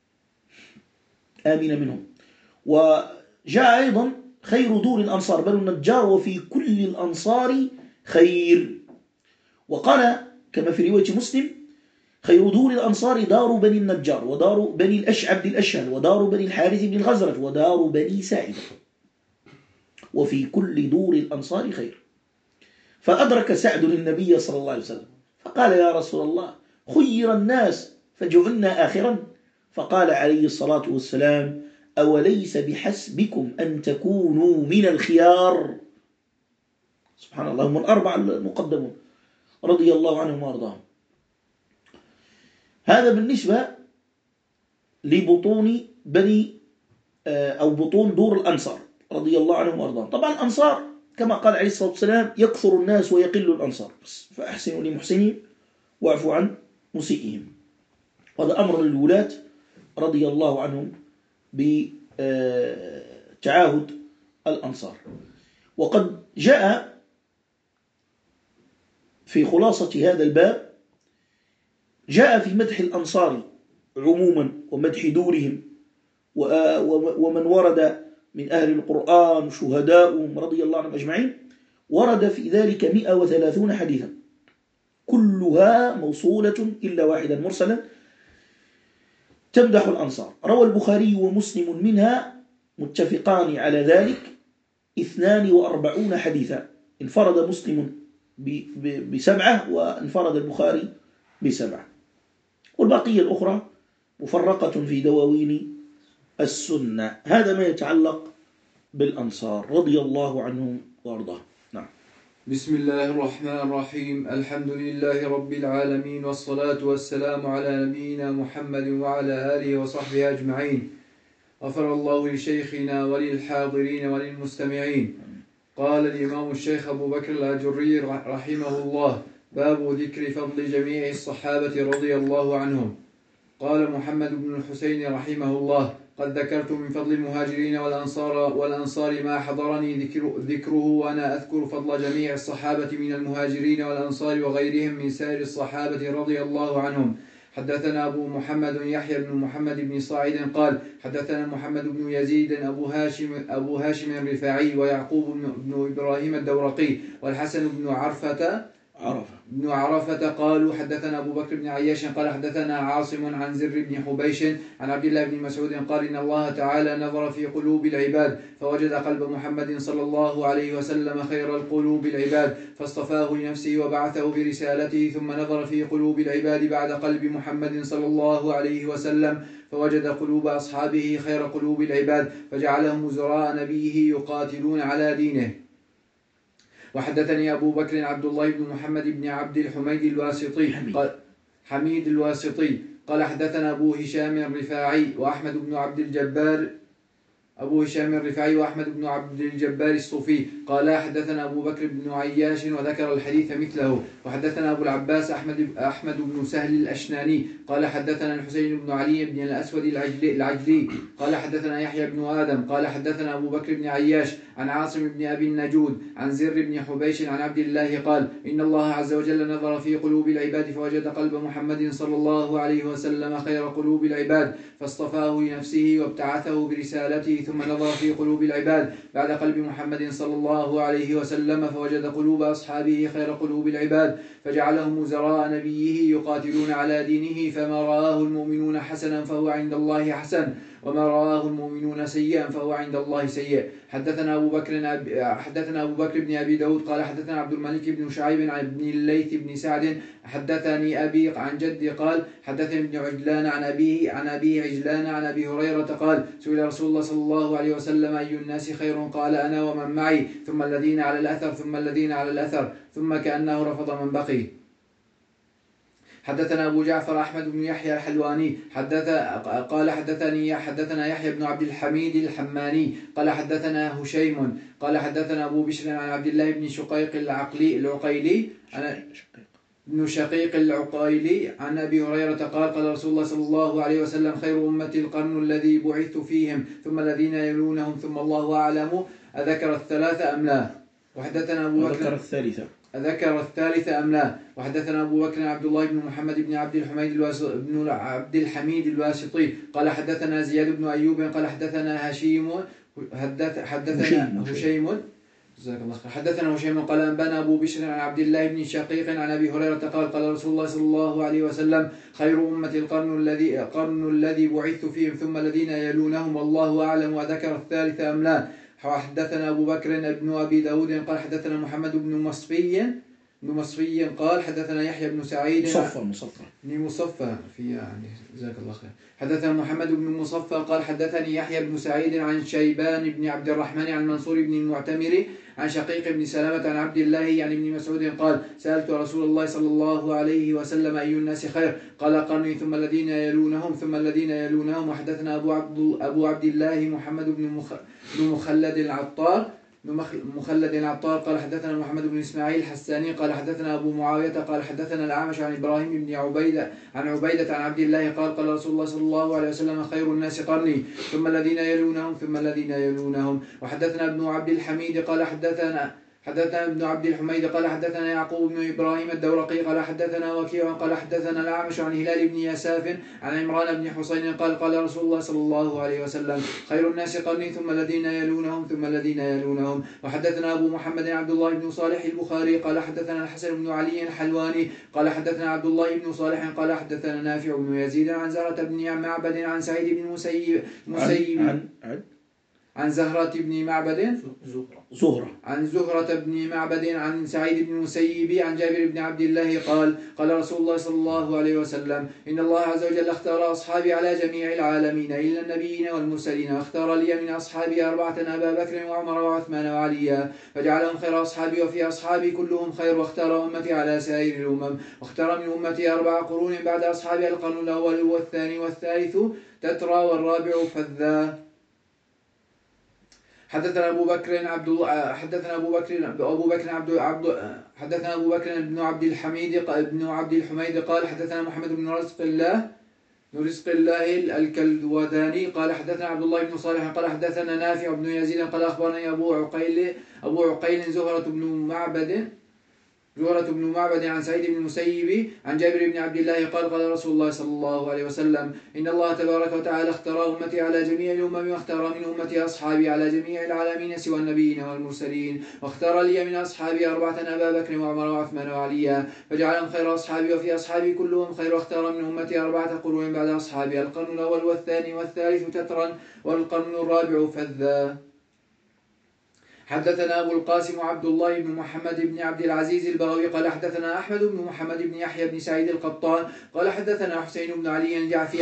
آمين منهم. وجاء أيضا: خير دور الأنصار بنو النجار، وفي كل الأنصار خير. وقال كما في رواية مسلم: خير دور الأنصار دار بني النجار، ودار بني عبد الأشهل، ودار بني الحارث بن الخزرج، ودار بني ساعدة، وفي كل دور الأنصار خير. فأدرك سعد النبي صلى الله عليه وسلم فقال: يا رسول الله، خير الناس فجعلنا آخرا. فقال عليه الصلاة والسلام: أوليس بحسبكم أن تكونوا من الخيار؟ سبحان الله، هم الأربعة المقدمون رضي الله عنهم وأرضاهم. هذا بالنسبة لبطون بني أو بطون دور الأنصار رضي الله عنهم وأرضاهم. طبعا الأنصار كما قال عليه الصلاة والسلام: يكثر الناس ويقل الأنصار، فأحسنوا لمحسنين واعفوا عن مسيئهم. هذا أمر للولاة رضي الله عنهم بتعاهد الأنصار. وقد جاء في خلاصة هذا الباب، جاء في مدح الأنصار عموما ومدح دورهم ومن ورد من أهل القرآن وشهداؤهم رضي الله عنهم أجمعين، ورد في ذلك 130 حديثا، كلها موصولة إلا واحدا مرسلا تمدح الأنصار. روى البخاري ومسلم منها متفقان على ذلك 42 حديثا، انفرد مسلم ب7 وانفرد البخاري ب7، والبقية الأخرى مفرقة في دواوين السنة. هذا ما يتعلق بالأنصار رضي الله عنهم وأرضاهم. نعم. بسم الله الرحمن الرحيم. الحمد لله رب العالمين، والصلاة والسلام على نبينا محمد وعلى آله وصحبه أجمعين. غفر الله لشيخنا وللحاضرين وللمستمعين. قال الإمام الشيخ أبو بكر الآجري رحمه الله: باب ذكر فضل جميع الصحابة رضي الله عنهم. قال محمد بن الحسين رحمه الله: قد ذكرت من فضل المهاجرين والأنصار ما حضرني ذكره، وأنا أذكر فضل جميع الصحابة من المهاجرين والأنصار وغيرهم من سائر الصحابة رضي الله عنهم. حدثنا أبو محمد يحيى بن محمد بن صاعد قال: حدثنا محمد بن يزيد أبو هاشم الرفاعي، ويعقوب بن إبراهيم الدورقي، والحسن بن عرفة قالوا: حدثنا أبو بكر بن عياش قال: حدثنا عاصم عن زر بن حبيش عن عبد الله بن مسعود قال: إن الله تعالى نظر في قلوب العباد فوجد قلب محمد صلى الله عليه وسلم خير القلوب العباد، فاصطفاه لنفسه وبعثه برسالته، ثم نظر في قلوب العباد بعد قلب محمد صلى الله عليه وسلم فوجد قلوب أصحابه خير قلوب العباد، فجعلهم وزراء نبيه يقاتلون على دينه. وحدثني أبو بكر عبد الله بن محمد بن عبد الحميد الواسطي حميد الواسطي قال: حدثنا أبو هشام الرفاعي وأحمد بن عبد الجبار الصوفي قال: حدثنا أبو بكر بن عياش وذكر الحديث مثله. وحدثنا أبو العباس أحمد بن سهل الأشناني قال: حدثنا الحسين بن علي بن الأسود العجلي قال: حدثنا يحيى بن آدم قال: حدثنا أبو بكر بن عياش عن عاصم بن أبي النجود عن زر بن حبيش عن عبد الله قال: إن الله عز وجل نظر في قلوب العباد فوجد قلب محمد صلى الله عليه وسلم خير قلوب العباد، فاصطفاه لنفسه وابتعثه برسالته، ثم نظر في قلوب العباد بعد قلب محمد صلى الله عليه وسلم فوجد قلوب أصحابه خير قلوب العباد، فجعلهم وزراء نبيه يقاتلون على دينه، فما رآه المؤمنون حسنا فهو عند الله حسن، وما رواه المؤمنون سيئا فهو عند الله سيء. حدثنا أبو بكر بن أبي داود قال حدثنا عبد الملك بن شعيب عن ابن الليث بن سعد حدثني أبي عن جدي قال حدثني ابن عجلان عن أبي عجلان عن أبي هريرة قال سئل رسول الله صلى الله عليه وسلم أي الناس خير قال أنا ومن معي ثم الذين على الأثر ثم الذين على الأثر ثم كأنه رفض من بقي. حدثنا أبو جعفر أحمد بن يحيى الحلواني قال حدثنا يحيى بن عبد الحميد الحماني قال حدثنا هشيم قال حدثنا أبو بشر عن عبد الله بن شقيق العقيلي بن شقيق العقيلي عن أبي هريرة قال قال رسول الله صلى الله عليه وسلم خير أمتي القرن الذي بعثت فيهم ثم الذين يلونهم ثم الله أعلم أذكر الثلاثة أم لا. وحدثنا أبو بكر ذكر الثالثة أم لا. وحدثنا أبو بكر عبد الله بن محمد بن عبد الحميد الواسطي قال حدثنا زياد بن أيوب قال حدثنا هشيم حدثنا هشيم قال أنبانا أبو بشر عن عبد الله بن شقيق عن أبي هريرة قال قال رسول الله صلى الله عليه وسلم خير أمتي القرن الذي بعثت فيهم ثم الذين يلونهم والله أعلم. وذكر الثالثة أم لا. وحدثنا أبو بكر بن أبي داود قال حدثنا محمد بن مصفي قال حدثنا يحيى بن سعيد مصفى في يعني جزاك الله خير. حدثنا محمد بن مصفى قال حدثني يحيى بن سعيد عن شيبان بن عبد الرحمن عن منصور بن المعتمر عن شقيق بن سلامة عن عبد الله يعني بن مسعود قال سألت رسول الله صلى الله عليه وسلم أي الناس خير قال قرني ثم الذين يلونهم ثم الذين يلونهم. وحدثنا أبو عبد الله محمد بن مخلد العطار قال حدثنا محمد بن إسماعيل الحساني قال حدثنا أبو معاوية قال حدثنا الأعمش عن إبراهيم بن عبيدة عن عبد الله قال قال رسول الله صلى الله عليه وسلم خير الناس قرني ثم الذين يلونهم ثم الذين يلونهم. وحدثنا ابن عبد الحميد قال حدثنا ابن عبد الحميد قال حدثنا يعقوب بن إبراهيم الدورقي قال حدثنا وكيع قال حدثنا الأعمش عن هلال بن يساف عن عمران بن حسين قال قال رسول الله صلى الله عليه وسلم خير الناس قرني ثم الذين يلونهم ثم الذين يلونهم. وحدثنا أبو محمد عبد الله بن صالح البخاري قال حدثنا الحسن بن علي الحلواني قال حدثنا عبد الله بن صالح قال حدثنا نافع بن يزيد عن زهرة بن معبد عن سعيد بن مسيب عن زهرة بن معبد عن زهرة بن معبد عن سعيد بن مسيب عن جابر بن عبد الله قال قال رسول الله صلى الله عليه وسلم إن الله عز وجل اختار أصحابي على جميع العالمين إلا النبيين والمرسلين واختار لي من أصحابي 4 أبا بكر وعمر وعثمان وعليا فجعلهم خير أصحابي وفي أصحابي كلهم خير واختار أمتي على سائر الأمم واختار من أمتي 4 قرون بعد أصحابي القرن الأول والثاني والثالث تترى والرابع فذا. حدثنا أبو بكر بن عبد الحميد قال حدثنا محمد بن رزق الله الكلوداني قال حدثنا عبد الله بن صالح قال حدثنا نافع بن يزيد قال أخبرني أبو عقيل زهرة بن معبد عن سعيد بن المسيب عن جابر بن عبد الله قال قال رسول الله صلى الله عليه وسلم إن الله تبارك وتعالى اختار أمتي على جميع الأمم واختار من أمتي أصحابي على جميع العالمين سوى النبيين والمرسلين واختار لي من أصحابي 4 أبا بكر وعمر وعثمان وعليا فجعلهم خير أصحابي وفي أصحابي كلهم خير واختار من أمتي 4 قرون بعد أصحابي القرن الأول والثاني والثالث تترا والقرن الرابع فذا. حدثنا أبو القاسم عبد الله بن محمد بن عبد العزيز البغوي قال حدثنا أحمد بن محمد بن يحيى بن سعيد القطان قال حدثنا حسين بن علي الجعفي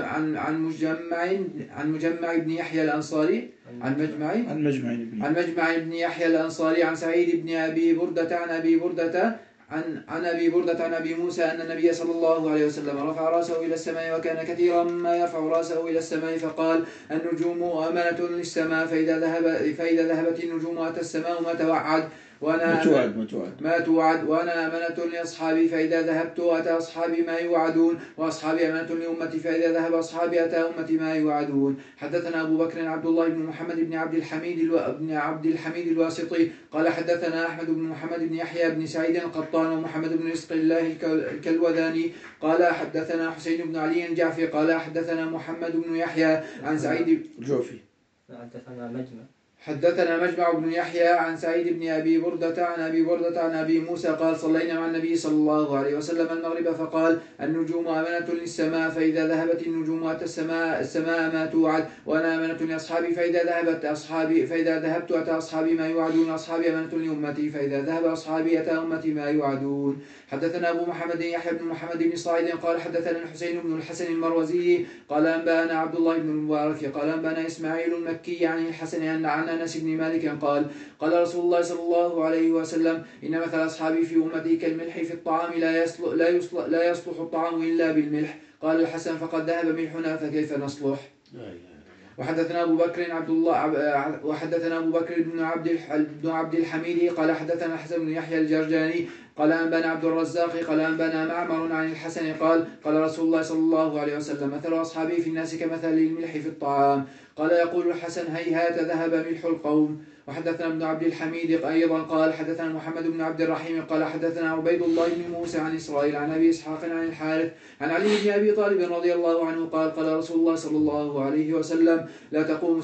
عن مجمع بن يحيى الأنصاري عن مجمع بن يحيى الأنصاري عن سعيد بن أبي بردة عن أبي بردة عن أبي موسى أن النبي صلى الله عليه وسلم رفع رأسه إلى السماء وكان كثيرا ما يرفع رأسه إلى السماء فقال النجوم أمانة للسماء فإذا ذهبت النجوم أتى السماء ما توعد ما توعد وأنا أمانة لأصحابي فإذا ذهبت أتى أصحابي ما يوعدون وأصحابي أمانة لأمتي فإذا ذهب أصحابي أتى أمتي ما يوعدون. حدثنا أبو بكر عبد الله بن محمد بن عبد الحميد الواسطي قال حدثنا أحمد بن محمد بن يحيى بن سعيد القطان ومحمد بن رزق الله الكلوذاني قال حدثنا حسين بن علي الجعفي قال حدثنا محمد بن يحيى عن سعيد حدثنا مجمع حدثنا مجمع بن يحيى عن سعيد بن أبي بردة عن أبي موسى قال صلينا مع النبي صلى الله عليه وسلم المغرب فقال النجوم أمنة للسماء فإذا ذهبت النجوم أتى السماء ما توعد وأنا أمنة لأصحابي فإذا ذهبت أتى أصحابي ما يوعدون أصحابي أمنة لأمتي فإذا ذهب أصحابي أتى أمتي ما يوعدون. حدثنا أبو محمد يحيى بن محمد بن صاعد قال حدثنا الحسين بن الحسن المروزي قال أنبأنا عبد الله بن المبارك قال أنبأنا إسماعيل المكي عن الحسن عن أنس بن مالك قال قال رسول الله صلى الله عليه وسلم إن مثل أصحابي في أمتي كالملح في الطعام لا يصلح الطعام إلا بالملح. قال الحسن فقد ذهب ملحنا فكيف نصلح. وحدثنا أبو بكر بن عبد الحميد قال حدثنا الحسن بن يحيى الجرجاني قال أنبأنا عبد الرزاق قال أنبأنا معمر عن الحسن قال قال رسول الله صلى الله عليه وسلم مثل أصحابي في الناس كمثل الملح في الطعام. قال يقول الحسن هيهات ذهب ملح القوم. وحدثنا ابن عبد الحميد أيضا قال حدثنا محمد بن عبد الرحيم قال حدثنا عبيد الله بن موسى عن إسرائيل عن أبي إسحاق عن الحارث عن علي بن أبي طالب رضي الله عنه قال قال رسول الله صلى الله عليه وسلم لا تقوم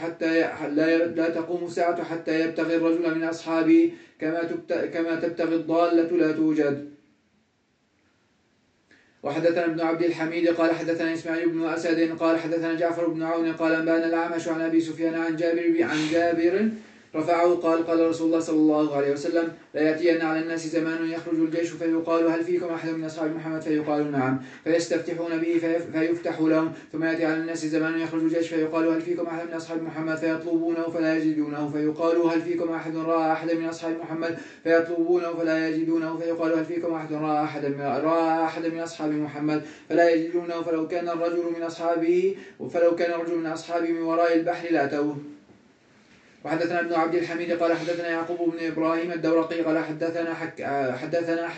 الساعة حتى يبتغي الرجل من أصحابي كما تبتغي الضالة لا توجد. وحدثنا ابن عبد الحميد قال حدثنا إسماعيل بن أسد قال حدثنا جعفر بن عون قال أنبأنا الأعمش عن أبي سفيان عن جابر رفعه قال قال رسول الله صلى الله عليه وسلم لا يأتين على الناس زمان يخرج الجيش فيقال هل فيكم أحد من أصحاب محمد فيقال نعم فيستفتحون به فيفتح لهم ثم يأتي على الناس زمان يخرج الجيش فيقال هل فيكم أحد من أصحاب محمد فيطلبونه فلا يجدونه فيقال هل فيكم أحد رأى أحد من أصحاب محمد فيطلبونه فلا يجدونه فيقال هل فيكم أحد رأى أحد من أصحاب محمد فلا يجدونه فلو كان الرجل من أصحابه من وراء البحر لأتوه. وحدثنا ابن عبد الحميد قال حدثنا يعقوب بن إبراهيم الدورقي قال حدثنا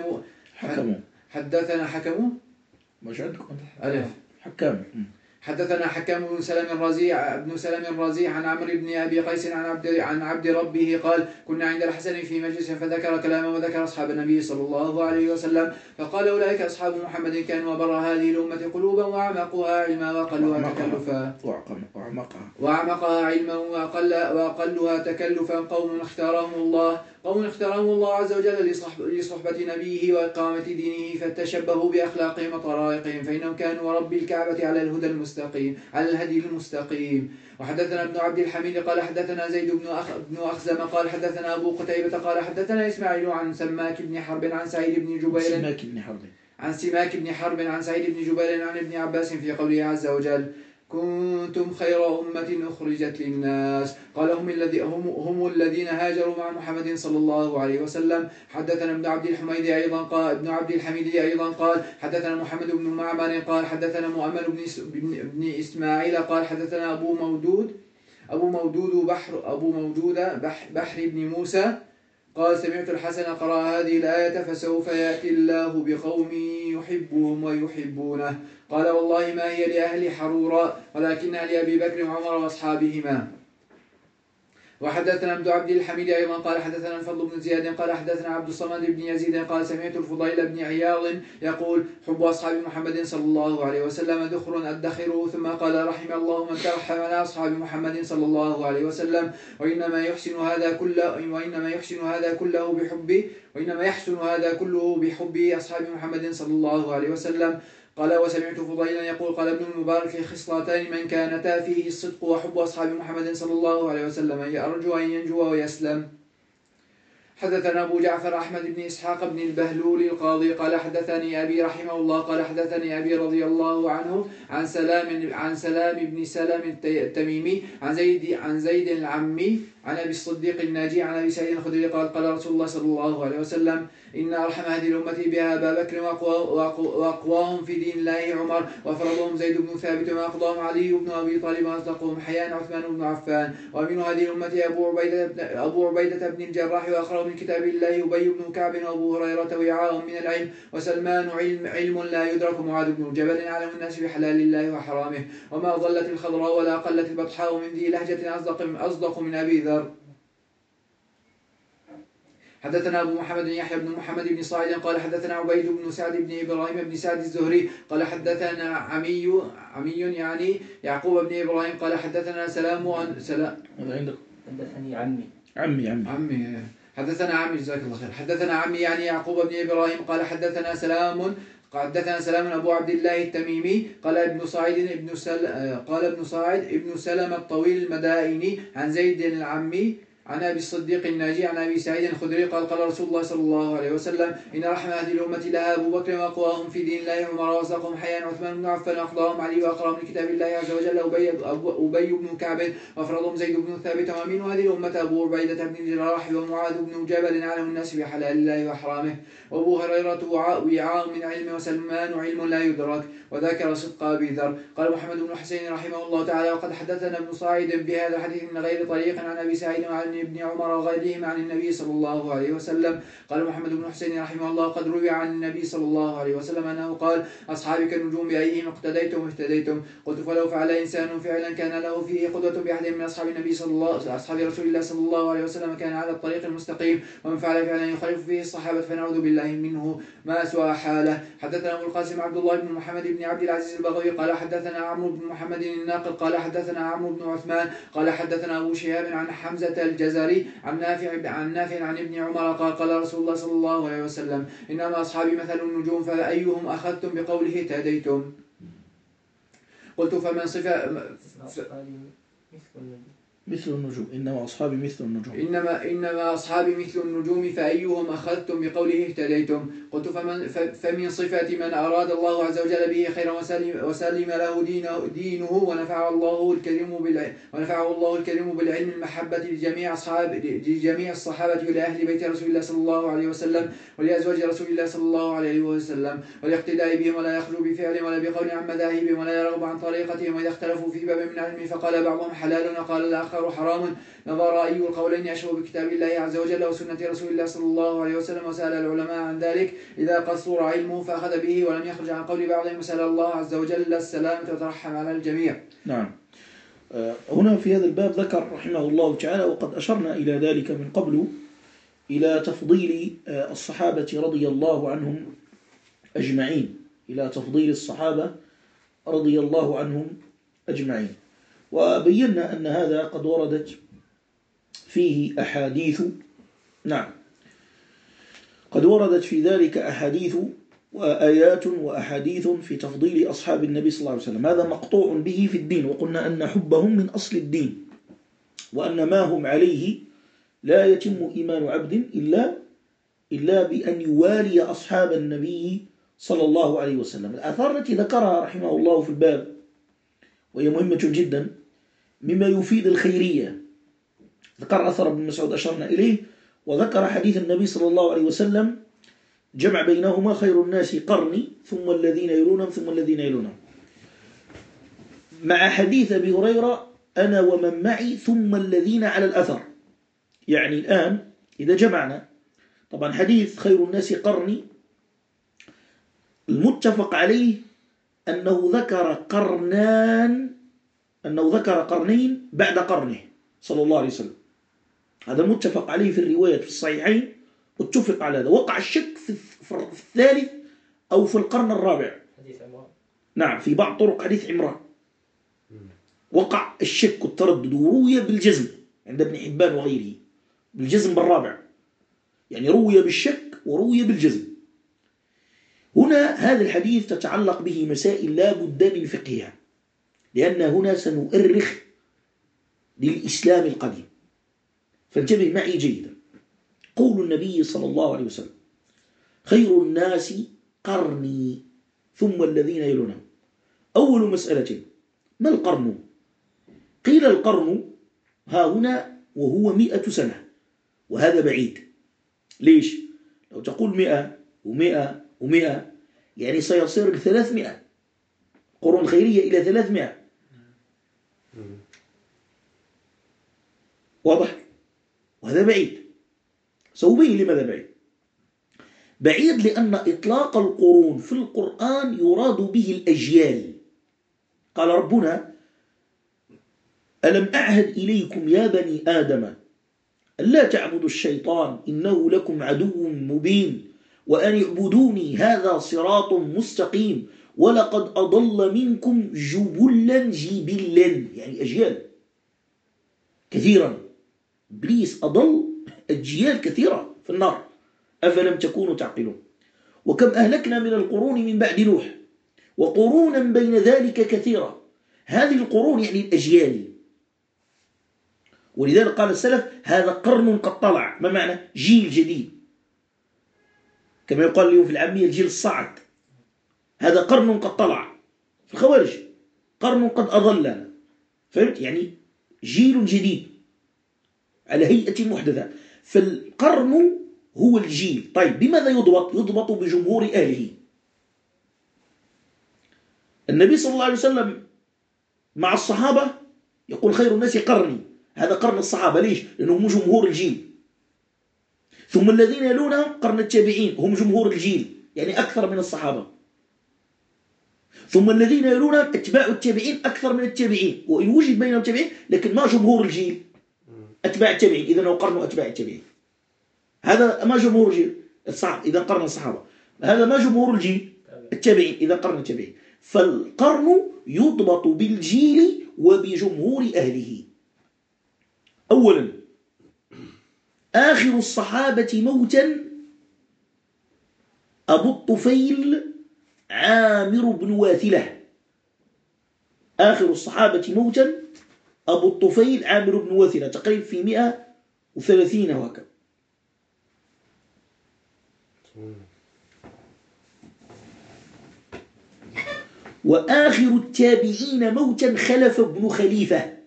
حكم مش عندكم ألف حكام. حدثنا حكام بن سلم الرزيع عن عمرو بن أبي قيس عن عبد ربه قال كنا عند الحسن في مجلس فذكر كلاما وذكر أصحاب النبي صلى الله عليه وسلم فقال أولئك أصحاب محمد كانوا وبر هذه الأمة قلوبا وأعمقها علما وأقلها تكلفا وأعمقها علما وأقلها تكلفا قوم اختارهم الله عز وجل لصحبة نبيه وإقامة دينه فتشبهوا بأخلاقهم وطرائقهم فإنهم كانوا ورب الكعبة على الهدي المستقيم. وحدثنا ابن عبد الحميد قال حدثنا زيد بن أخزم قال حدثنا أبو قتيبة قال حدثنا إسماعيل عن سماك بن حرب عن سعيد بن جبير عن سعيد بن جبير عن ابن عباس في قوله عز وجل كنتم خير أمة أخرجت للناس قال هم الذين هاجروا مع محمد صلى الله عليه وسلم. حدثنا ابن عبد الحميد أيضا قال حدثنا محمد بن معمر قال حدثنا مؤمل بن إسماعيل قال حدثنا أبو مودود بحر بن موسى قال سمعت الحسن قرأ هذه الآية فسوف يأتي الله بقوم يحبهم ويحبونه قال والله ما هي لأهل حرورا ولكنها لأبي بكر وعمر وأصحابهما. وحدثنا ابن عبد الحميد أيضا قال حدثنا الفضل بن زياد قال حدثنا عبد الصمد بن يزيد قال سمعت الفضيل بن عياض يقول حب أصحاب محمد صلى الله عليه وسلم ذخر أدخره ثم قال رحم الله من ترحم على أصحاب محمد صلى الله عليه وسلم وإنما يحسن هذا كله بحب أصحاب محمد صلى الله عليه وسلم. قال وسمعت فضيلا يقول قال ابن المبارك خصلتان من كانتا فيه الصدق وحب أصحاب محمد صلى الله عليه وسلم أرجو أن ينجو ويسلم. حدثنا أبو جعفر أحمد بن إسحاق بن البهلول القاضي قال حدثني أبي رحمه الله قال حدثني أبي رضي الله عنه عن سلام بن سلم التميمي عن زيد العمي عن أبي الصديق الناجي عن أبي سعيد الخدري قال قال رسول الله صلى الله عليه وسلم إن أرحم هذه الأمة بها أبا بكر وأقواهم في دين الله عمر وأفرضهم زيد بن ثابت وأقضاهم علي بن أبي طالب وأصدقهم حيان عثمان بن عفان ومن هذه الأمة أبو عبيدة بن الجراح وأقرأ من كتاب الله أبي بن كعب وأبو هريرة وعاء من العلم وسلمان علم لا يدرك معاذ بن جبل أعلم الناس بحلال الله وحرامه وما ضلت الخضراء ولا قلت البطحاء من ذي لهجة أصدق من أبي ذر. حدثنا أبو محمد يحيى بن محمد بن صاعد قال حدثنا عبيد بن سعد بن إبراهيم بن سعد الزهري قال حدثنا عمي يعني يعقوب بن إبراهيم قال حدثنا سلام هذا عندك حدثني عمي. عمي حدثنا عمي جزاك الله خير. حدثنا عمي يعني يعقوب بن إبراهيم قال حدثنا سلام أبو عبد الله التميمي قال ابن صاعد ابن سلمة الطويل المدائني عن زيد العمي عن أبي الصديق الناجي عن أبي سعيد الخدري قال قال رسول الله صلى الله عليه وسلم إن رحم هذه الأمة لها أبو بكر وأقواهم في دين الله عمر وأصدقهم حياء عثمان بن عفان وأقضاهم علي وأقراهم لكتاب الله عز وجل أبي بن كعب وأفرضهم زيد بن ثابت وأمين هذه الأمة أبو عبيدة بن الجراح ومعاذ بن جبل أعلم الناس بحلال الله وحرامه وأبو هريرة وعاء من علم وسلمان علم لا يدرك وذكر صدق أبي ذر. قال محمد بن حسين رحمه الله تعالى وقد حدثنا ابن صاعد بهذا الحديث من غير طريق عن أبي سعيد وعن ابن عمر وغيرهم عن النبي صلى الله عليه وسلم. قال محمد بن حسين رحمه الله قد روي عن النبي صلى الله عليه وسلم أنه قال أصحابك النجوم بأيهم اقتديتم اهتديتم. قلت فلو فعل إنسان فعلا كان له فيه قدوة بأحد من أصحاب رسول الله صلى الله عليه وسلم كان على الطريق المستقيم ومن فعل فعلا يخالف فيه الصحابة فنعوذ بالله منه ما أسوأ حاله. حدثنا أبو القاسم عبد الله بن محمد بن عبد العزيز البغوي قال حدثنا عمرو بن محمد الناقل قال حدثنا عمرو بن عثمان قال حدثنا أبو شهاب عن حمزة الجزري عن نافع عن ابن عمر قال قال رسول الله صلى الله عليه وسلم إنما أصحابي مثل النجوم فأيهم أخذتم بقوله اهتديتم. قلت فمن صفة مثل النجوم إنما أصحابي مثل النجوم إنما أصحابي مثل النجوم فأيهم أخذتم بقوله اهتديتم. قلت فمن صفة من أراد الله عز وجل به خيرا وسلم له دينه ونفعه الله الكريم بالعلم المحبة لجميع الصحابة ولأهل بيت رسول الله صلى الله عليه وسلم ولأزواج رسول الله صلى الله عليه وسلم والاقتداء بهم ولا يخرج بفعل ولا بقول عن مذاهبهم ولا يرغب عن طريقتهم وإذا اختلفوا في باب من علم فقال بعضهم حلال وقال الآخر حرام نظر أي القولين يشبه بكتاب الله عز وجل وسنة رسول الله صلى الله عليه وسلم وسأل العلماء عن ذلك إذا قصر علمه فأخذ به ولم يخرج عن قول بعضهم وسأل الله عز وجل السلامة وترحم على الجميع. نعم. هنا في هذا الباب ذكر رحمه الله تعالى وقد أشرنا إلى ذلك من قبل إلى تفضيل الصحابة رضي الله عنهم أجمعين إلى تفضيل الصحابة رضي الله عنهم أجمعين وبينا أن هذا قد وردت فيه أحاديث. نعم قد وردت في ذلك أحاديث وآيات وأحاديث في تفضيل أصحاب النبي صلى الله عليه وسلم. هذا مقطوع به في الدين وقلنا أن حبهم من أصل الدين وأن ما هم عليه لا يتم إيمان عبد إلا بأن يوالي أصحاب النبي صلى الله عليه وسلم. الآثار التي ذكرها رحمه الله في الباب وهي مهمة جدا مما يفيد الخيرية. ذكر أثر ابن مسعود أشرنا إليه وذكر حديث النبي صلى الله عليه وسلم جمع بينهما خير الناس قرني ثم الذين يلونهم ثم الذين يلونهم مع حديث أبي هريرة أنا ومن معي ثم الذين على الأثر. يعني الآن إذا جمعنا طبعا حديث خير الناس قرني المتفق عليه أنه ذكر قرنين بعد قرنه صلى الله عليه وسلم. هذا المتفق عليه في الرواية في الصحيحين اتفق على هذا. وقع الشك في الثالث أو في القرن الرابع. حديث عمران. نعم في بعض طرق حديث عمران وقع الشك والتردد وروي بالجزم عند ابن حبان وغيره بالجزم بالرابع. يعني روي بالشك وروي بالجزم. هنا هذا الحديث تتعلق به مسائل لا بد من فقهها لأن هنا سنؤرخ للإسلام القديم. فانتبه معي جيدا. قول النبي صلى الله عليه وسلم خير الناس قرني ثم الذين يلونهم. أول مسألة ما القرن؟ قيل القرن ها هنا وهو 100 سنة وهذا بعيد. ليش؟ لو تقول 100 و100 و100 يعني سيصير 300 قرون خيرية إلى 300. واضح؟ وهذا بعيد. سأبين لماذا بعيد. بعيد لأن إطلاق القرون في القرآن يراد به الأجيال. قال ربنا ألم أعهد إليكم يا بني آدم ألا تعبدوا الشيطان إنه لكم عدو مبين وأن اعبدوني هذا صراط مستقيم ولقد أضل منكم جبلا يعني أجيال كثيرا إبليس أضل أجيال كثيرة في النار، أفلم تكونوا تعقلون. وكم أهلكنا من القرون من بعد نوح وقرونا بين ذلك كثيرة. هذه القرون يعني الأجيال، ولذلك قال السلف هذا قرن قد طلع. ما معنى؟ جيل جديد، كما يقال اليوم في العامية الجيل الصاعد. هذا قرن قد طلع. في الخوارج قرن قد أضلنا، فهمت؟ يعني جيل جديد على هيئة محدثة. فالقرن هو الجيل. طيب بماذا يضبط؟ يضبط بجمهور أهله. النبي صلى الله عليه وسلم مع الصحابة يقول خير الناس قرني، هذا قرن الصحابة. ليش؟ لأنهم جمهور الجيل. ثم الذين يلونهم قرن التابعين، هم جمهور الجيل يعني أكثر من الصحابة. ثم الذين يلونهم أتباع التابعين أكثر من التابعين، وإن وجد بينهم التابعين لكن ما جمهور الجيل أتباع التابعين، إذا هو قرن أتباع التابعين. هذا ما جمهور الجيل الصحابة، إذا قرن الصحابة. هذا ما جمهور الجيل التابعين، إذا قرن التابعين. فالقرن يضبط بالجيل وبجمهور أهله. أولا آخر الصحابة موتا أبو الطفيل عامر بن واثلة. آخر الصحابة موتا أبو الطفيل عامر بن واثلة، تقريبا في 130 وهكذا. وآخر التابعين موتا خلف بن خليفة.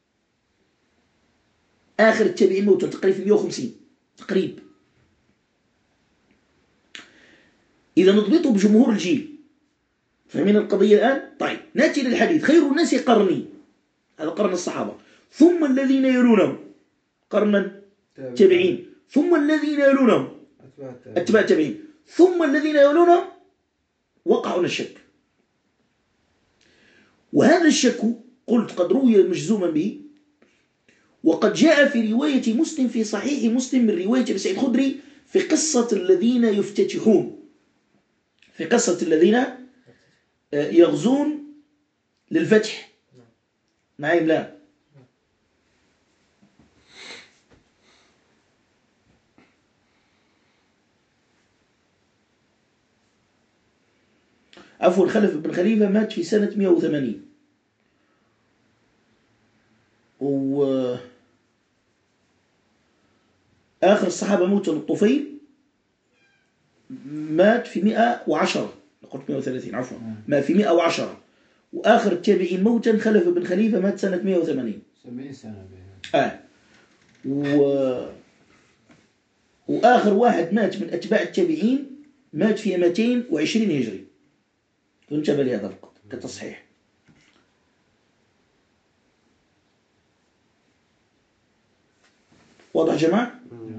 آخر التابعين موتا تقريبا في 150 تقريبا. إذا نضبطه بجمهور الجيل. فهمين القضية الآن؟ طيب نأتي للحديث. خير الناس قرني، هذا قرن الصحابة. ثم الذين يلونهم، قرن التابعين. ثم الذين يلونهم أتباع التابعين. ثم الذين يلونهم وقعوا الشك. وهذا الشك قلت قد روي مجزوما به، وقد جاء في رواية مسلم في صحيح مسلم من رواية أبي سعيد الخدري في قصة الذين يفتتحون، في قصة الذين يغزون للفتح. معي لا؟ عفوا، خلف بن خليفة مات في سنة 180. آخر الصحابة موتا الطفيل مات في 110، قلت 130 عفوا، ما في 110. وآخر التابعين موتا خلف بن خليفة مات سنة 180. 70 سنة. وآخر واحد مات من أتباع التابعين مات في 220 هجري. انتبه لهذا النقطة كتصحيح. واضح جماعة؟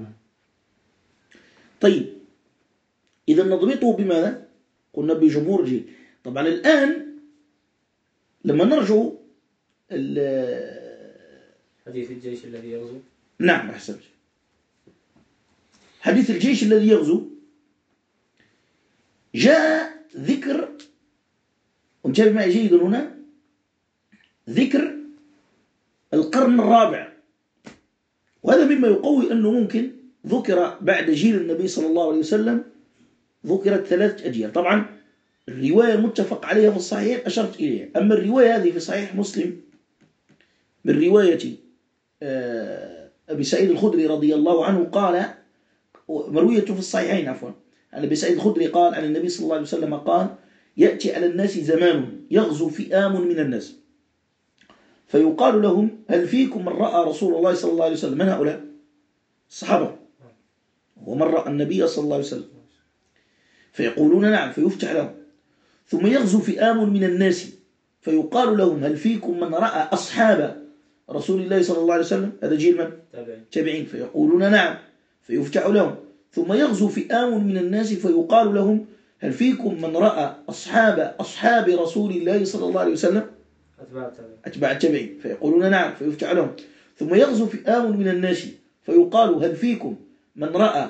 طيب إذا نضبطه بماذا؟ قلنا بجمهور الجيل. طبعا الآن لما نرجع حديث الجيش الذي يغزو. نعم أحسنت. حديث الجيش الذي يغزو جاء ذكر، وانتبه معي جيدا هنا، ذكر القرن الرابع. وهذا مما يقوي أنه ممكن ذكر بعد جيل النبي صلى الله عليه وسلم ذكرت 3 أجيال. طبعا الرواية المتفق عليها في الصحيح أشرت إليها. أما الرواية هذه في صحيح مسلم من رواية أبي سعيد الخدري رضي الله عنه قال، مروية في الصحيحين عفوا، عن أبي سعيد الخدري قال عن النبي صلى الله عليه وسلم قال: يأتي على الناس زمان يغزو فئام من الناس فيقال لهم: هل فيكم من رأى رسول الله صلى الله عليه وسلم؟ من هؤلاء؟ الصحابة. ومن رأى النبي صلى الله عليه وسلم؟ فيقولون نعم، فيفتح لهم. ثم يغزو فئام من الناس فيقال لهم: هل فيكم من رأى أصحاب رسول الله صلى الله عليه وسلم؟ هذا جيل من؟ تابعين. فيقولون نعم، فيفتح لهم. ثم يغزو فئام من الناس فيقال لهم: هل فيكم من رأى أصحاب رسول الله صلى الله عليه وسلم؟ أتباع التابعين. فيقولون نعم، فيفتح لهم. ثم يغزو فئام من الناس فيقال: هل فيكم من رأى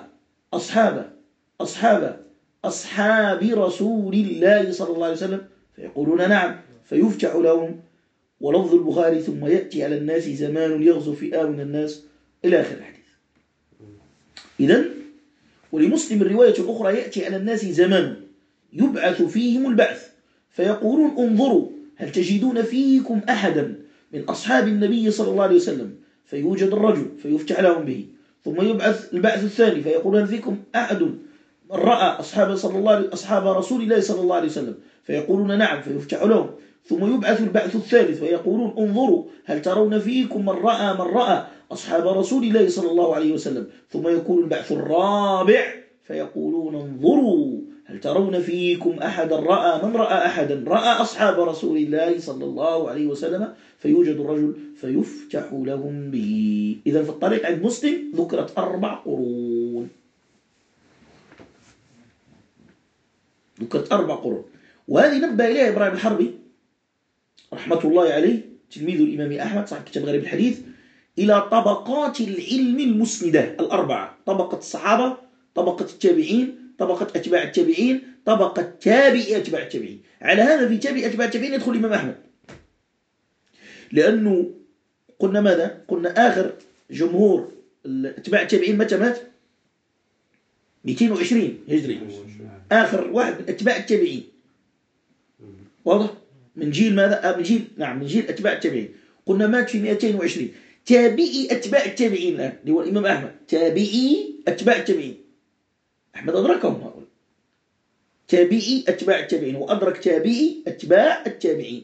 أصحاب رسول الله صلى الله عليه وسلم؟ فيقولون نعم، فيفتح لهم. ولفظ البخاري: ثم يأتي على الناس زمان يغزو فئام من الناس إلى آخر الحديث. إذن ولمسلم الرواية الأخرى يأتي على الناس زمان يبعث فيهم البعث فيقولون انظروا هل تجدون فيكم أحدا من أصحاب النبي صلى الله عليه وسلم، فيوجد الرجل فيفتح لهم به، ثم يبعث البعث الثاني فيقول هل فيكم أحد رأى أصحاب رسول الله صلى الله عليه وسلم، فيقولون نعم فيفتح لهم، ثم يبعث البعث الثالث فيقولون انظروا هل ترون فيكم من رأى أصحاب رسول الله صلى الله عليه وسلم، ثم يكون البعث الرابع فيقولون انظروا هل ترون فيكم أحدا رأى أحدا رأى أصحاب رسول الله صلى الله عليه وسلم، فيوجد الرجل فيفتح لهم به. إذا في الطريق عند مسلم ذكرت 4 قرون، ذكرت 4 قرون، وهذه نبه إليها إبراهيم الحربي رحمة الله عليه تلميذ الإمام أحمد صاحب كتاب غريب الحديث إلى طبقات العلم المسندة 4: طبقة الصحابة، طبقة التابعين، طبقة أتباع التابعين، طبقة تابعي أتباع التابعين. على هذا في تابعي أتباع التابعين يدخل الإمام أحمد، لأنه قلنا ماذا؟ قلنا آخر جمهور أتباع التابعين متى مات؟ 220 هجري، آخر واحد من أتباع التابعين، واضح؟ من جيل ماذا؟ من جيل أتباع التابعين، قلنا مات في 220. تابعي أتباع التابعين الآن اللي هو الإمام أحمد، تابعي أتباع التابعين، أحمد أدركهم هؤلاء، تابعي أتباع التابعين، وأدرك تابعي أتباع التابعين.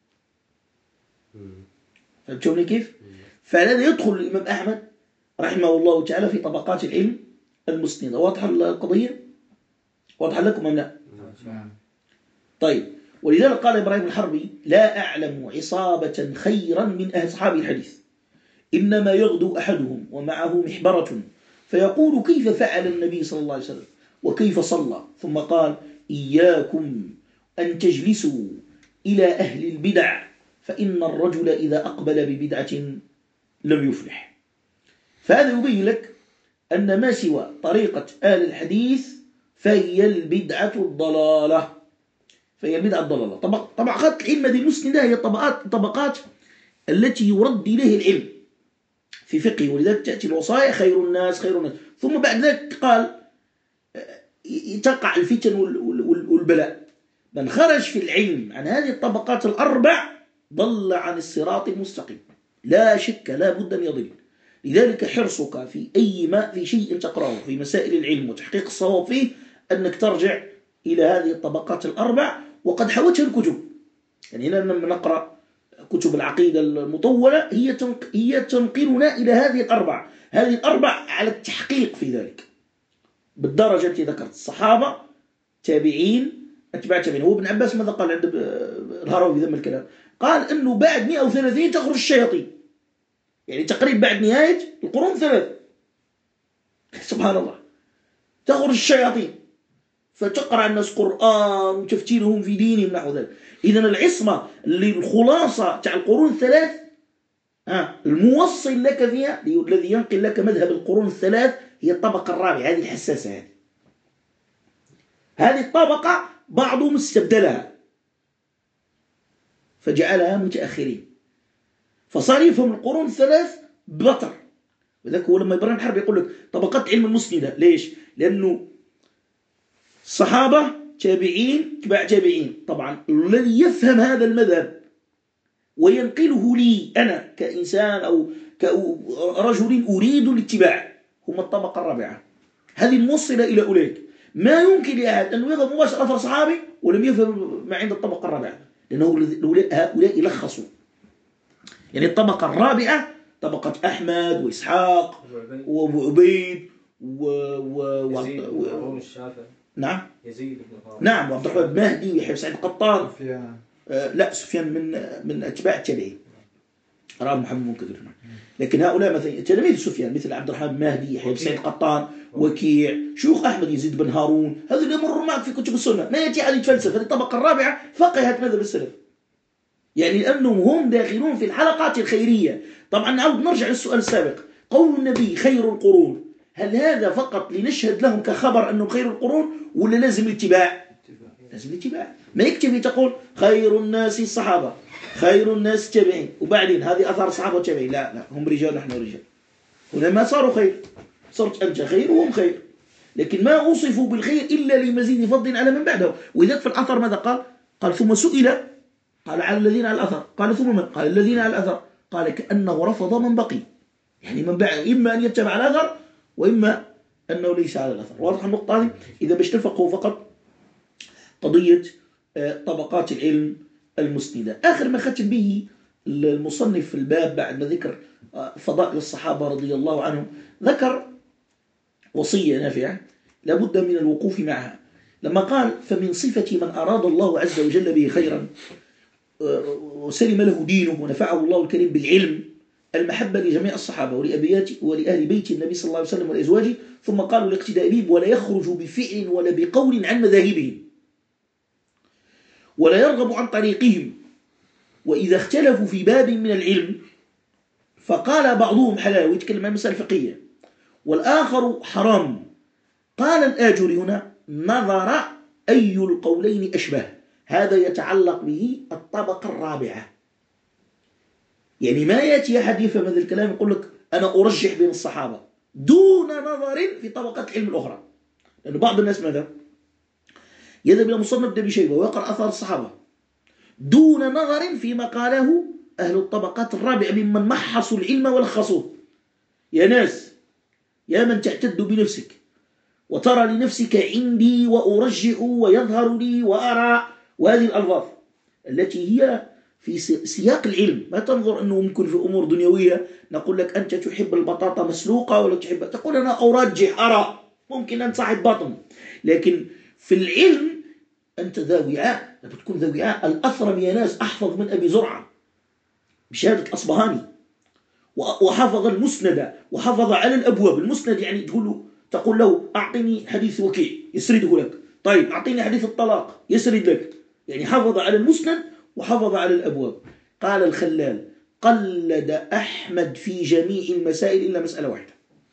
فهمتوني كيف؟ فهذا يدخل الإمام أحمد رحمه الله تعالى في طبقات العلم المسندة. واضحة القضية؟ واضحة لكم أم لا؟ طيب، ولذلك قال إبراهيم الحربي لا أعلم عصابة خيرا من أصحاب الحديث، إنما يغدو أحدهم ومعه محبرة فيقول كيف فعل النبي صلى الله عليه وسلم وكيف صلى، ثم قال إياكم أن تجلسوا إلى أهل البدع فإن الرجل إذا أقبل ببدعة لم يفلح. فهذا يبين لك أن ما سوى طريقة آل الحديث فهي البدعة الضلالة، فهي البدعة الضلالة. طبقات العلم هذه المسندة هي الطبقات التي يرد إليه العلم في فقه، ولذلك تأتي الوصايا خير الناس خير الناس، ثم بعد ذلك قال تقع الفتن والبلاء. من خرج في العلم عن هذه الطبقات الأربع ضل عن الصراط المستقيم، لا شك، لا بد أن يضل. لذلك حرصك في شيء تقرأه في مسائل العلم وتحقيق الصواب فيه أنك ترجع إلى هذه الطبقات الأربع، وقد حوتها الكتب. يعني هنا لما نقرأ كتب العقيدة المطولة هي تنقلنا إلى هذه الأربع، هذه الأربع على التحقيق في ذلك بالدرجة التي ذكرت: الصحابة، تابعين، أتباع تابعين. هو ابن عباس ماذا قال عند الهروي ذم الكلام؟ قال أنه بعد 130 تخرج الشياطين، يعني تقريبا بعد نهاية القرون 3 سبحان الله تخرج الشياطين فتقرأ الناس قرآن وتفتينهم في دينهم نحو ذلك. إذن العصمة اللي الخلاصة تاع القرون 3 الموصل لك فيها الذي ينقل لك مذهب القرون 3 هي الطبقة الرابعة، هذه الحساسة، هذه الطبقة بعضهم استبدلها فجعلها متأخرين، فصار يفهم القرون 3 ببطر. وذلك هو لما إبراهيم الحربي يقول لك طبقات علم المسندة، ليش؟ لأنه صحابة، تابعين، تبع تابعين. طبعا الذي يفهم هذا المذهب وينقله لي أنا كإنسان أو كرجل أريد الاتباع هم الطبقة الرابعة، هذه الموصلة إلى أولئك. ما يمكن لأحد أنه يذهب مباشرة أثر صحابي ولم يفهم ما عند الطبقة الرابعة، لأنه هؤلاء يلخصوا. يعني الطبقة الرابعة طبقة أحمد وإسحاق وأبو عبيد نعم يزيد بن هارون، نعم، وعبد الرحمن بن مهدي ويحيى بن سعيد القطان. لا، سفيان من أتباع التابعين، رأى محمد منكدر. لكن هؤلاء مثلا تلاميذ سفيان مثل عبد الرحمن بن مهدي، يحيى بن سعيد القطان، وكيع، شيوخ أحمد، يزيد بن هارون، هذا اللي يمر معك في كتب السنة. ما يأتي على يتفلسف. هذه الطبقة الرابعة فقهت مذهب السلف، يعني لأنهم هم داخلون في الحلقات الخيرية. طبعا نعود نرجع للسؤال السابق، قول النبي خير القرون، هل هذا فقط لنشهد لهم كخبر أنهم خير القرون ولا لازم الاتباع؟ لازم الاتباع. ما يكتفي تقول خير الناس الصحابة، خير الناس التابعين، وبعدين هذه أثار الصحابة والتابعين. لا، هم رجال نحن رجال. هنا ما صاروا خير، صرت أنت خير وهم خير، لكن ما وصفوا بالخير إلا لمزيد فضل على من بعده. وإذا في الأثر ماذا قال؟ قال ثم سئل قال على الذين على الأثر، قال ثم من؟ قال الذين على الأثر، قال كأنه رفض من بقي، يعني من بعد إما أن يتبع الأثر وإما أنه ليس على الأثر. واضح النقطة هذه؟ إذا باش تفقهوا فقط قضية طبقات العلم المسندة. آخر ما ختم به المصنف في الباب بعد ما ذكر فضائل الصحابة رضي الله عنهم، ذكر وصية نافعة لابد من الوقوف معها، لما قال فمن صفة من أراد الله عز وجل به خيرا وسلم له دينه ونفعه الله الكريم بالعلم المحبة لجميع الصحابة ولأهل بيت النبي صلى الله عليه وسلم والأزواج، ثم قالوا الاقتداء بهم ولا يخرج بفعل ولا بقول عن مذاهبهم ولا يرغب عن طريقهم، وإذا اختلفوا في باب من العلم فقال بعضهم حلال ويتكلم عن مسائل فقهية والآخر حرام، قال الآجري هنا نظر أي القولين أشبه، هذا يتعلق به الطبقة الرابعة. يعني ما يأتي أحد يفهم هذا الكلام يقول لك أنا أرجح بين الصحابة دون نظر في طبقة العلم الأخرى، لأن بعض الناس ماذا يذهب إلى مصنف ابن شيبة ويقرأ أثار الصحابة دون نظر فيما قاله أهل الطبقات الرابعة ممن محصوا العلم ولخصوه. يا ناس، يا من تعتد بنفسك وترى لنفسك عندي وأرجح ويظهر لي وأرى، وهذه الألفاظ التي هي في سياق العلم، ما تنظر أنه ممكن في أمور دنيوية نقول لك أنت تحب البطاطا مسلوقة ولا تحب، تقول أنا أرجح أرى، ممكن أن صاحب باطن، لكن في العلم أنت ذا وعاء، بتكون ذا وعاء. الأثرم يا ناس أحفظ من أبي زرعة بشهادة الأصبهاني، وحفظ المسند وحفظ على الأبواب. المسند يعني تقول له أعطيني حديث وكيع يسرده لك، طيب أعطيني حديث الطلاق يسرد لك، يعني حفظ على المسند وحفظ على الأبواب. قال الخلال قلد أحمد في جميع المسائل إلا مسألة واحدة.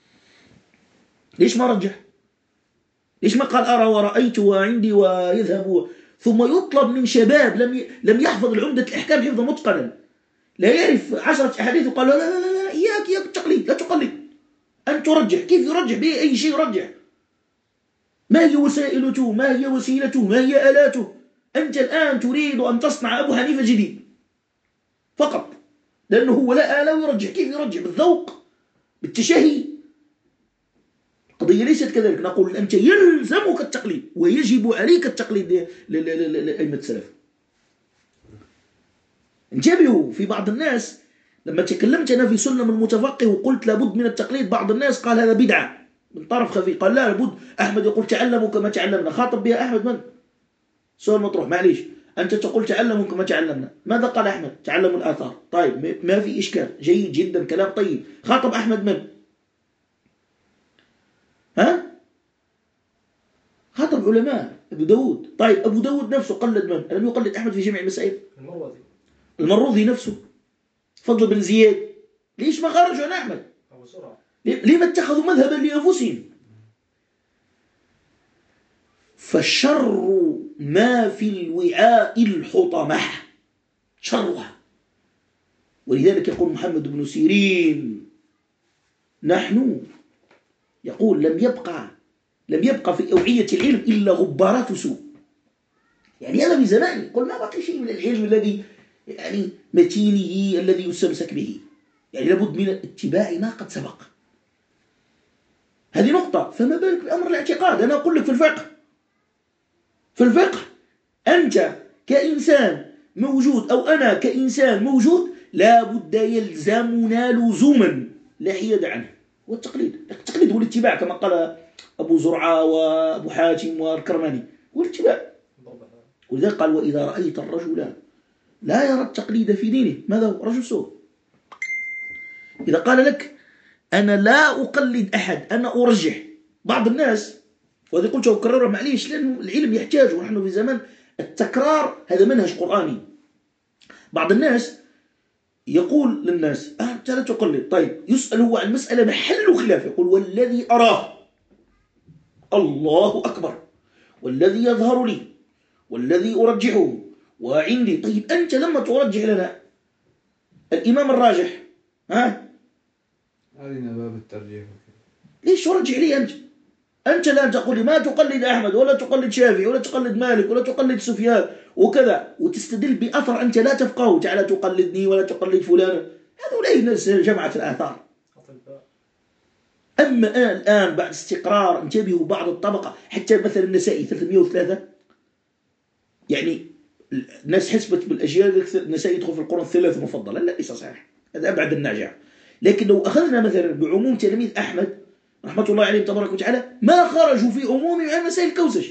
ليش ما رجح؟ ليش ما قال أرى ورأيت وعندي ويذهب؟ ثم يطلب من شباب لم يحفظ العمدة الأحكام حفظا متقنا، لا يعرف 10 أحاديث وقال لا لا لا لا إياك التقليد، لا تقلد، أن ترجح. كيف يرجح؟ بأي شيء يرجح؟ ما هي وسائلته؟ ما هي وسيلته؟ ما هي آلاته؟ أنت الآن تريد أن تصنع أبو حنيفة جديد فقط، لأنه هو لا آلة ويرجح. كيف يرجح؟ بالذوق، بالتشهي. القضية ليست كذلك. نقول أنت يلزمك التقليد ويجب عليك التقليد لأئمة السلف. انتبهوا، في بعض الناس لما تكلمت أنا في سلم المتفقه وقلت لابد من التقليد، بعض الناس قال هذا بدعة من طرف خفي، قال لا لابد. أحمد يقول تعلموا كما تعلمنا، خاطب بها أحمد من؟ سؤال مطروح. معليش، أنت تقول تعلموا كما تعلمنا، ماذا قال أحمد؟ تعلموا الآثار، طيب ما في إشكال، جيد جدا، كلام طيب. خاطب أحمد من؟ ها؟ خاطب علماء أبو داود. طيب أبو داود نفسه قلد من؟ لم يقلد أحمد في جميع المسائل؟ المروذي نفسه، فضل بن زياد. ليش ما خرجوا عن أحمد؟ لما اتخذوا مذهبا لأنفسهم؟ فشر ما في الوعاء الحطمة، شرها. ولذلك يقول محمد بن سيرين نحن، يقول لم يبقى في أوعية العلم إلا غبارات سوء. يعني هذا بزمان يقول ما بقي شيء من العلم الذي يعني متينه الذي يستمسك به، يعني لابد من اتباع ما قد سبق. هذه نقطة. فما بالك بأمر الاعتقاد؟ أنا أقول لك في الفقه أنت كإنسان موجود أو أنا كإنسان موجود لابد يلزمنا لزوما لا حياد عنه، والتقليد. التقليد هو الاتباع كما قال أبو زرعة وأبو حاتم والكرماني، هو الاتباع. ولذلك قال وإذا رأيت الرجل لا يرى التقليد في دينه، ماذا هو؟ رجل سوء. إذا قال لك أنا لا أقلد أحد، أنا أرجح، بعض الناس، وهذا قلت أكرره معليش لأن العلم يحتاج، ونحن في زمان التكرار هذا منهج قرآني. بعض الناس يقول للناس أنت لا تقلد، طيب يسأل هو عن مسألة محل خلاف، يقول والذي أراه الله أكبر والذي يظهر لي والذي أرجحه وعندي. طيب أنت لما ترجح لنا الإمام الراجح، ها أرنا باب الترجيح. ليش ترجع لي أنت؟ أنت الآن تقول لي ما تقلد أحمد ولا تقلد شافعي ولا تقلد مالك ولا تقلد سفيان وكذا، وتستدل بأثر أنت لا تفقهه، تعالى تقلدني ولا تقلد فلانا. هذول ناس جمعة الآثار. أما الآن بعد استقرار انتبهوا بعض الطبقة، حتى مثلا النسائي 303، يعني الناس حسبت بالأجيال النسائي يدخل في القرون الثلاث المفضلة. لا، ليس صحيح، هذا أبعد الناجع. لكن لو أخذنا مثلا بعموم تلاميذ أحمد رحمة الله عليهم تبارك وتعالى ما خرجوا في عموم عن مسائل الكوسج.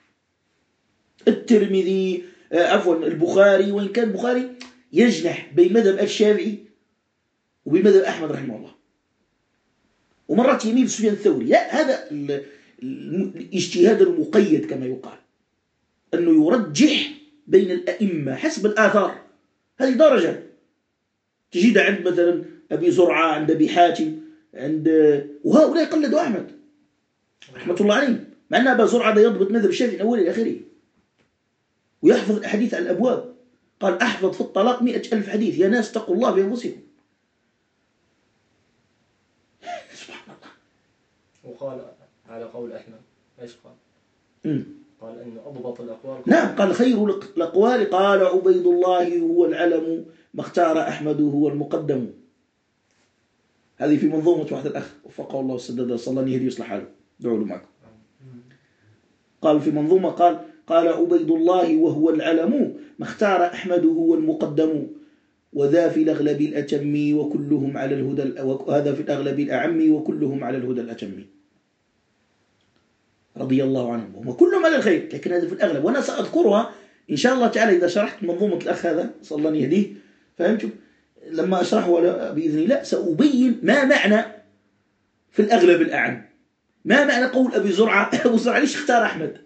الترمذي البخاري، وإن كان البخاري يجنح بين مذهب الشافعي وبين مذهب أحمد رحمه الله، ومرات يميل سفيان الثوري. لا، هذا الاجتهاد المقيد كما يقال، أنه يرجح بين الأئمة حسب الآثار. هذه درجة تجد عند مثلا أبي زرعة، عند أبي حاتم، وهؤلاء قلدوا أحمد رحمة الله عليهم، مع أن أبا زرعة يضبط مذهب الشافعي من أوله إلى آخره ويحفظ الأحاديث على الأبواب. قال أحفظ في الطلاق 100,000 حديث. يا ناس اتقوا الله بأنفسكم. سبحان الله. وقال على قول أحمد إيش قال؟ قال أنه أضبط الأقوال. نعم، قال خير الأقوال قال عبيد الله هو العلم، ما اختار أحمد هو المقدم. هذه في منظومة واحد الأخ وفقه الله وسدده، صلى الله عليه يهدي يصلح حاله، دعوا له معكم. قال في منظومة قال عبيد الله وهو العلم، ما اختار أحمد هو المقدم، وذا في الأغلب الأتم وكلهم على الهدى، وهذا في الأغلب الأعم وكلهم على الهدى الأتم. رضي الله عنهم وهم كلهم على الخير، لكن هذا في الأغلب، وأنا سأذكرها إن شاء الله تعالى إذا شرحت منظومة الأخ هذا صلى الله عليه يهديه. فهمتم؟ لما أشرحه بإذن الله سأبين ما معنى في الأغلب الأعم، ما معنى قول أبي زرعة. أبو زرعة ليش اختار أحمد؟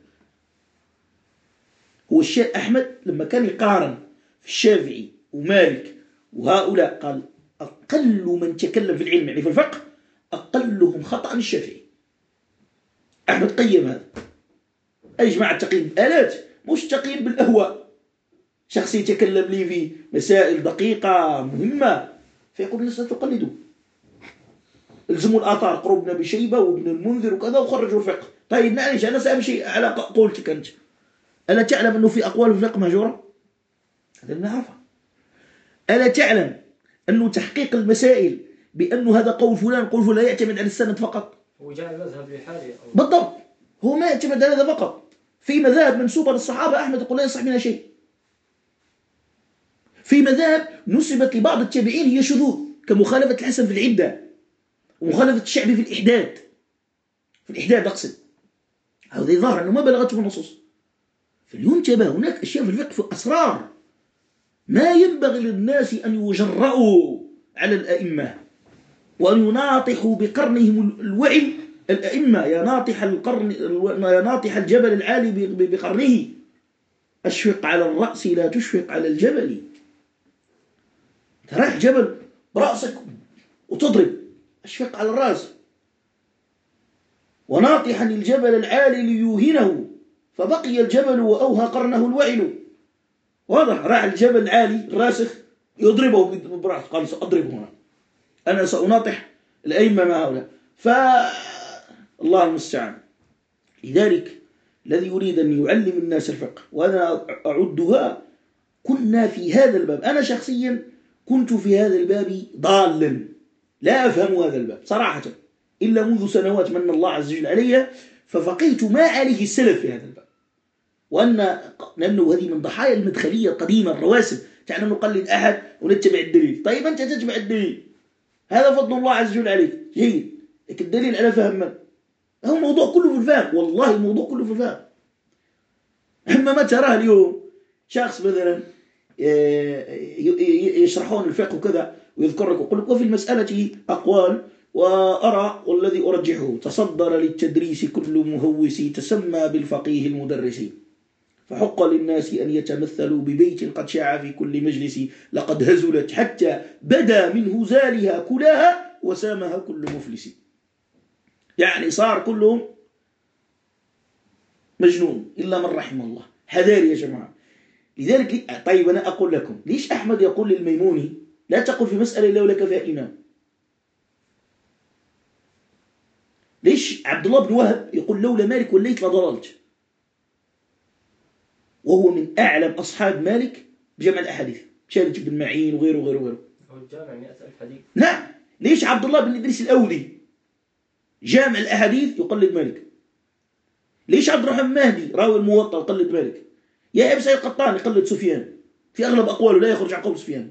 هو الشيخ أحمد لما كان يقارن في الشافعي ومالك وهؤلاء قال أقل من تكلم في العلم يعني في الفقه أقلهم خطأ الشافعي. أحمد قيم هذا، أي جماعة تقييم بالآلات مش تقييم بالأهواء. شخص يتكلم لي في مسائل دقيقة مهمة فيقول الناس لا تقلدوا، الزموا الآثار، قروا ابن أبي شيبة وابن المنذر وكذا وخرجوا الفقه. طيب معلش أنا سأمشي على قولتك أنت، ألا تعلم أنه في أقوال الفقه مهجورة؟ هذا نعرفها. ألا تعلم أنه تحقيق المسائل بأنه هذا قول فلان قول فلان يعتمد على السند فقط؟ هو جاء مذهب بحاله بالضبط، هو ما يعتمد على هذا فقط. في مذاهب منسوبة للصحابة أحمد يقول لا يصح منها شيء، في مذاهب نسبت لبعض التابعين هي شذوذ كمخالفة الحسن في العدة ومخالفة الشعبي في الإحداد. في الإحداد أقصد، هذا ظاهر أنه ما بلغته النصوص. فلينتبه، هناك أشياء في الفقه في أسرار ما ينبغي للناس أن يجرؤوا على الأئمة وأن يناطحوا بقرنهم الوعي الأئمة. يا ناطح القرن، يا ناطح الجبل العالي بقرنه، أشفق على الرأس لا تشفق على الجبل. تراح جبل برأسك وتضرب، أشفق على الرأس. وناطحا الجبل العالي ليوهنه فبقي الجبل وأوهى قرنه الوعل. واضح، راح الجبل العالي الراسخ يضربه برأسه، قال سأضربه هنا، أنا سأناطح الأئمة مع هؤلاء. فالله المستعان. لذلك الذي يريد أن يعلم الناس الفقه، وأنا أعدها، كنا في هذا الباب، أنا شخصيا كنت في هذا الباب ضالا لا أفهم هذا الباب صراحة إلا منذ سنوات من الله عز وجل علي، ففقيت ما عليه السلف في هذا الباب. لأنه هذه من ضحايا المدخلية القديمة الرواسب، تعالى نقلد أحد ونتبع الدليل. طيب أنت تتبع الدليل، هذا فضل الله عز وجل عليك، جيد، لكن الدليل على فهم من؟ هو الموضوع كله في الفهم، والله الموضوع كله في الفهم. أما ما تراه اليوم شخص مثلا يشرحون الفقه وكذا ويذكر لك ويقول لك وفي المسألة أقوال وأرى والذي أرجحه، تصدر للتدريس كل مهوس تسمى بالفقيه المدرس، فحق للناس أن يتمثلوا ببيت قد شاع في كل مجلس، لقد هزلت حتى بدا من هزالها كلها وسامها كل مفلس. يعني صار كلهم مجنون إلا من رحم الله. حذاري يا جماعة. لذلك طيب أنا أقول لكم ليش أحمد يقول للميموني لا تقل في مسألة إلا ولك فيها إمام؟ ليش عبد الله بن وهب يقول لولا مالك وليت لضللت، وهو من أعلم أصحاب مالك بجمع الأحاديث، شارج بن معين وغيره وغيره وغيره. هو الجامع 100,000 حديث. نعم. ليش عبد الله بن إدريس الأودي جامع الأحاديث يقلد مالك؟ ليش عبد الرحمن مهدي راوي الموطأ يقلد مالك؟ يا أبي سعيد القطان يقلد سفيان، في أغلب أقواله لا يخرج عن قول سفيان.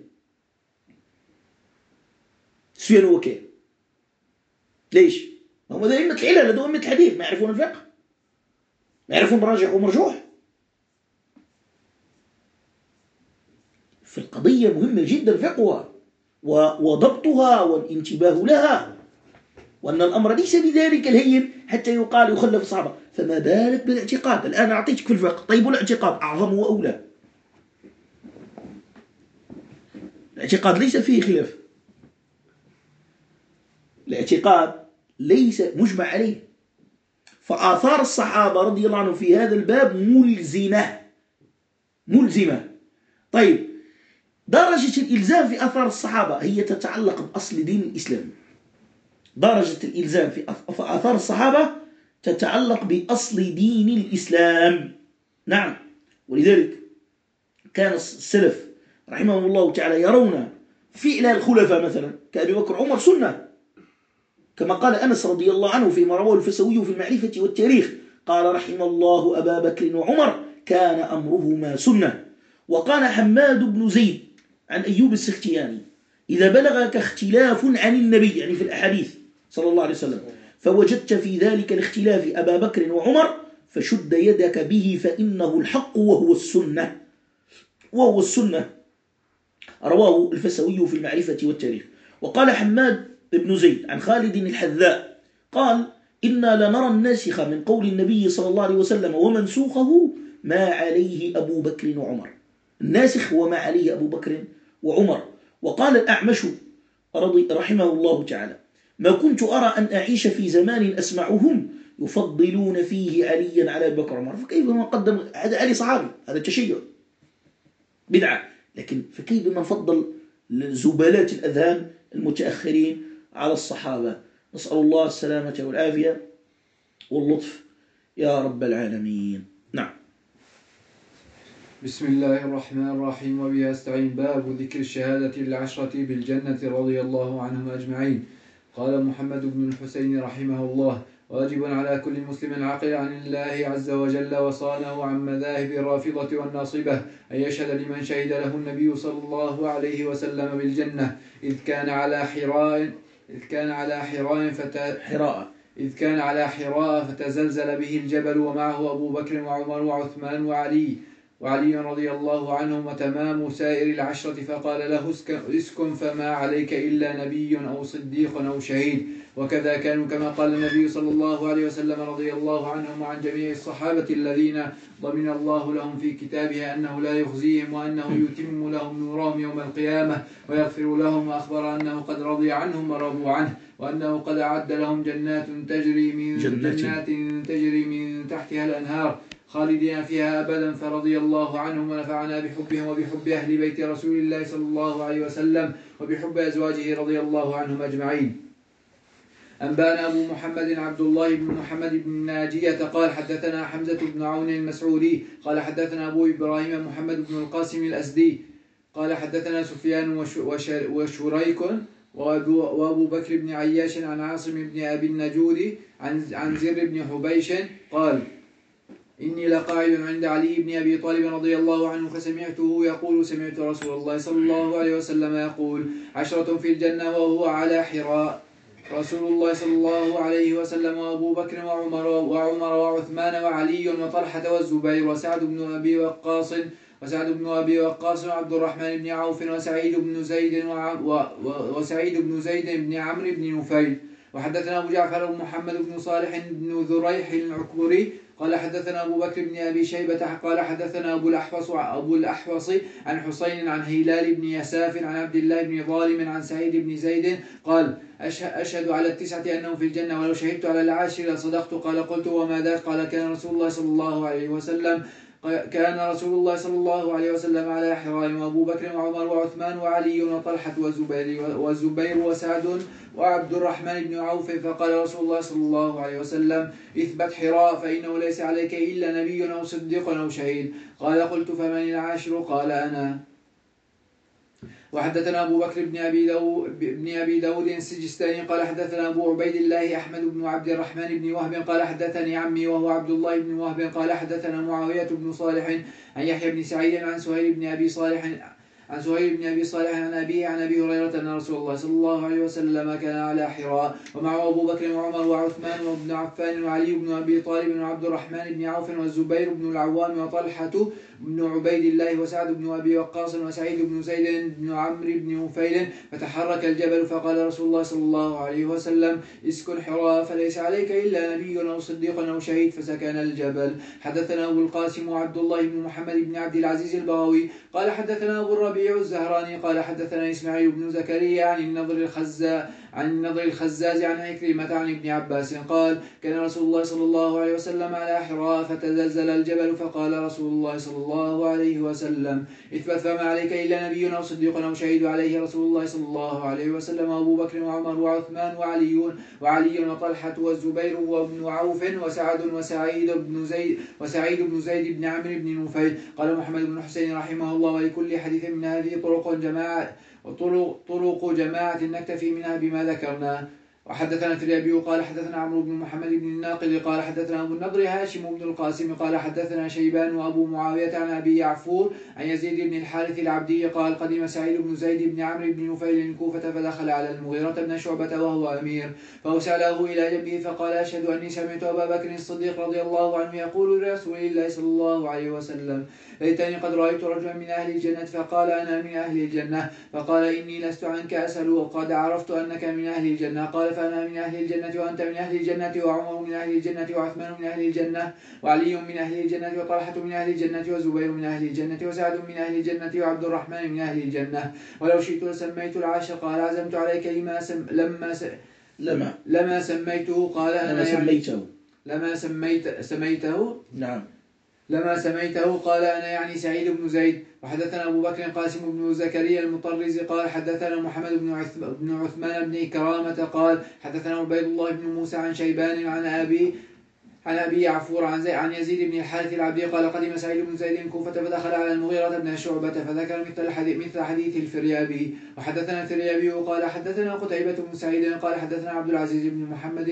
سفيان وكيع. ليش؟ هم ذا أئمة العلل، هذول أئمة الحديث، ما يعرفون الفقه، ما يعرفون راجح ومرجوح. في القضية مهمة جدا فقهها وضبطها والانتباه لها، وأن الأمر ليس بذلك الهين حتى يقال يخلف الصحابة، فما بالك بالاعتقاد. الآن أعطيتك في الفقه، طيب الاعتقاد أعظم وأولى. الاعتقاد ليس فيه خلاف، الاعتقاد ليس مجمع عليه، فآثار الصحابة رضي الله عنهم في هذا الباب ملزمة. طيب درجة الإلزام في آثار الصحابة هي تتعلق بأصل دين الإسلام. درجة الإلزام في آثار الصحابة تتعلق بأصل دين الإسلام. نعم. ولذلك كان السلف رحمهم الله تعالى يرون فعل الخلفاء مثلا كأبي بكر عمر سنة، كما قال أنس رضي الله عنه فيما رواه الفسوي في المعرفة والتاريخ، قال رحم الله أبا بكر وعمر كان أمرهما سنة. وقال حماد بن زيد عن أيوب السختياني إذا بلغك اختلاف عن النبي، يعني في الأحاديث صلى الله عليه وسلم، فوجدت في ذلك الاختلاف أبا بكر وعمر فشد يدك به فإنه الحق وهو السنة. رواه الفسوي في المعرفة والتاريخ. وقال حماد بن زيد عن خالد الحذاء قال إنا لنرى الناسخ من قول النبي صلى الله عليه وسلم ومنسوخه ما عليه أبو بكر وعمر. الناسخ هو ما عليه أبو بكر وعمر. وقال الأعمش رحمه الله تعالى ما كنت أرى أن أعيش في زمان أسمعهم يفضلون فيه عليا على أبي بكر وعمر. فكيف من قدم هذا علي صحابي، هذا تشيع بدعة، لكن فكيف من فضل زبالات الأذهان المتأخرين على الصحابة؟ نسأل الله السلامة والعافية واللطف يا رب العالمين. نعم. بسم الله الرحمن الرحيم وبه أستعين. باب ذكر الشهادة للعشرة بالجنة رضي الله عنهم أجمعين. قال محمد بن الحسين رحمه الله واجب على كل مسلم عاقل عن الله عز وجل وصانه عن مذاهب الرافضة والناصبة أن يشهد لمن شهد له النبي صلى الله عليه وسلم بالجنة إذ كان على حراء فتزلزل به الجبل ومعه أبو بكر وعمر وعثمان وعلي رضي الله عنهم وتمام سائر العشرة، فقال له اسكن فما عليك إلا نبي أو صديق أو شهيد. وكذا كانوا كما قال النبي صلى الله عليه وسلم رضي الله عنهم وعن جميع الصحابة الذين ضمن الله لهم في كتابه أنه لا يخزيهم وأنه يتم لهم نورهم يوم القيامة ويغفر لهم، وأخبر أنه قد رضي عنهم ورضوا عنه، وأنه قد أعد لهم جنات تجري من تحتها الأنهار خالدين فيها أبدا، فرضي الله عنهم ونفعنا بحبهم وبحب أهل بيت رسول الله صلى الله عليه وسلم وبحب أزواجه رضي الله عنهم أجمعين. أنبانا أبو محمد عبد الله بن محمد بن ناجية قال حدثنا حمزة بن عون المسعودي قال حدثنا أبو إبراهيم محمد بن القاسم الأسدي قال حدثنا سفيان وشريك وأبو بكر بن عياش عن عاصم بن أبي النجود عن زر بن حبيش قال إني لقاعد عند علي بن أبي طالب رضي الله عنه فسمعته يقول سمعت رسول الله صلى الله عليه وسلم يقول 10 في الجنة وهو على حراء. رسول الله صلى الله عليه وسلم وأبو بكر وعمر وعثمان وعلي وطلحة والزبير وسعد بن أبي وقاص وعبد الرحمن بن عوف وسعيد بن زيد بن عمرو بن نفيل. وحدثنا أبو جعفر بن محمد بن صالح بن ذريح العكبري قال حدثنا أبو بكر بن أبي شيبة قال حدثنا أبو الأحوص عن حسين عن هلال بن يساف عن عبد الله بن ظالم عن سعيد بن زيد قال أشهد على 9 أنهم في الجنة ولو شهدت على 10 لصدقت. قال قلت وما ذاك؟ قال كان رسول الله صلى الله عليه وسلم على حراء وأبو بكر وعمر وعثمان وعلي وطلحة والزبير وسعد وعبد الرحمن بن عوف، فقال رسول الله صلى الله عليه وسلم: اثبت حراء فإنه ليس عليك إلا نبي أو صديق أو شهيد. قال: قلت: فمن العاشر؟ قال: أنا. وحدثنا أبو بكر بن أبي داود السجستاني قال حدثنا أبو عبيد الله أحمد بن عبد الرحمن بن وهب قال حدثني عمي وهو عبد الله بن وهب قال حدثنا معاوية بن صالح عن يحيى بن سعيد عن سهيل بن أبي صالح عن أبيه عن أبي هريرة أن رسول الله صلى الله عليه وسلم كان على حراء ومعه أبو بكر وعمر وعثمان وابن عفان وعلي بن أبي طالب وعبد الرحمن بن عوف والزبير بن العوام وطلحة بن عبيد الله وسعد بن أبي وقاص وسعيد بن زيد بن عمرو بن نفيل، فتحرك الجبل فقال رسول الله صلى الله عليه وسلم: اسكن حراء فليس عليك إلا نبي أو صديق أو شهيد، فسكن الجبل. حدثنا أبو القاسم وعبد الله بن محمد بن عبد العزيز البغوي قال حدثنا أبو الربيع الزهراني قال حدثنا إسماعيل بن زكريا عن النضر الخزاز عن عكرمة عن ابن عباس قال: كان رسول الله صلى الله عليه وسلم على حراء فتزلزل الجبل، فقال رسول الله صلى الله عليه وسلم: اثبت فما عليك إلا نبي أو صديق أو شهيد. عليه رسول الله صلى الله عليه وسلم أبو بكر وعمر وعثمان وعلي وطلحة والزبير وابن عوف وسعد وسعيد بن زيد بن عمرو بن نفيل. قال محمد بن حسين رحمه الله: ولكل حديث من هذه طرق جماعة نكتفي منها بما ذكرنا. وحدثنا التريابي قال حدثنا عمرو بن محمد بن الناقد قال حدثنا أبو النضر هاشم بن القاسم قال حدثنا شيبان وأبو معاوية عن أبي يعفور عن يزيد بن الحارث العبدي قال: قدم سعيد بن زيد بن عمرو بن نفيل الكوفة فدخل على المغيرة بن شعبة وهو أمير، فأسأله إلى جنبه فقال: أشهد أني سمعت أبا بكر الصديق رضي الله عنه يقول لرسول الله صلى الله عليه وسلم: ليتني قد رأيت رجلا من أهل الجنة. فقال: أنا من أهل الجنة. فقال: إني لست عنك أسأل وقد عرفت أنك من أهل الجنة. قال: فأنا من أهل الجنة وأنت من أهل الجنة وعمر من أهل الجنة وعثمان من أهل الجنة وعلي من أهل الجنة وطلحة من أهل الجنة وزبير من أهل الجنة وسعد من أهل الجنة وعبد الرحمن من أهل الجنة. ولو شئت لسميت العاشر. قال: عزمت عليك لما سميته. قال: أنا لما سميته. نعم. لما سميته. قال: أنا يعني سعيد بن زيد. وحدثنا أبو بكر قاسم بن زكريا المطرز قال حدثنا محمد بن عثمان بن كرامة قال حدثنا عبيد الله بن موسى عن شيبان عن أبي يعفور عن يزيد بن الحارث العبدي قال: قدم سعيد بن زيد الكوفة فدخل على المغيرة بن شعبة فذكر مثل حديث الفريابي. وحدثنا الفريابي قال حدثنا قتيبة بن سعيد قال حدثنا عبد العزيز بن محمد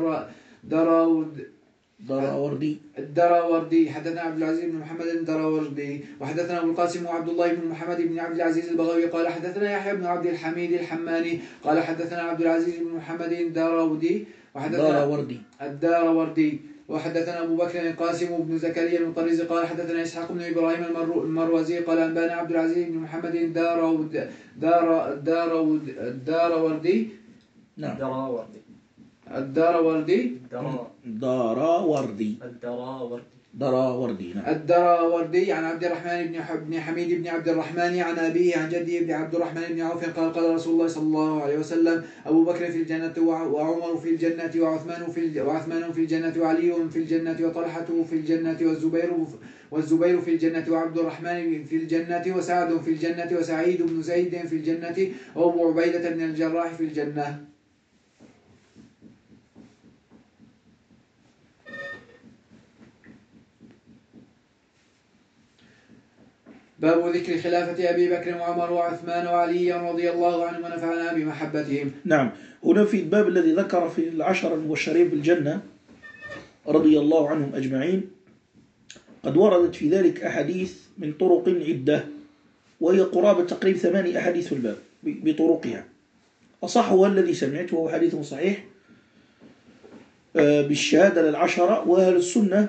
الدراوردي حدثنا عبد العزيز بن محمد الدراوردي. وحدثنا أبو القاسم وعبد الله بن محمد بن عبد العزيز البغوي قال حدثنا يحيى بن عبد الحميد الحماني قال حدثنا عبد العزيز بن محمد الدراوردي وحدثنا أبو بكر القاسم بن زكريا المطرز قال حدثنا إسحاق بن إبراهيم المروزي قال أنبانا عبد العزيز بن محمد الدراوردي. نعم. الدراوردي عن عبد الرحمن بن حميد بن عبد الرحمن عن أبيه عن جده بن عبد الرحمن بن عوف قال: قال رسول الله صلى الله عليه وسلم: أبو بكر في الجنة وعمر في الجنة وعثمان في الجنة وعلي في الجنة وطلحة في الجنة والزبير في الجنة وعبد الرحمن في الجنة وسعد في الجنة وسعيد بن زيد في الجنة وأبو عبيدة بن الجراح في الجنة. باب ذكر خلافة أبي بكر وعمر وعثمان وعلي رضي الله عنهم ونفعنا بمحبتهم. نعم. هنا في الباب الذي ذكر في العشر المبشرين بالجنة رضي الله عنهم أجمعين قد وردت في ذلك أحاديث من طرق عدة، وهي قرابة تقريبا 8 أحاديث في الباب بطرقها. أصحها الذي سمعت وهو حديث صحيح بالشهادة للعشرة، وأهل السنة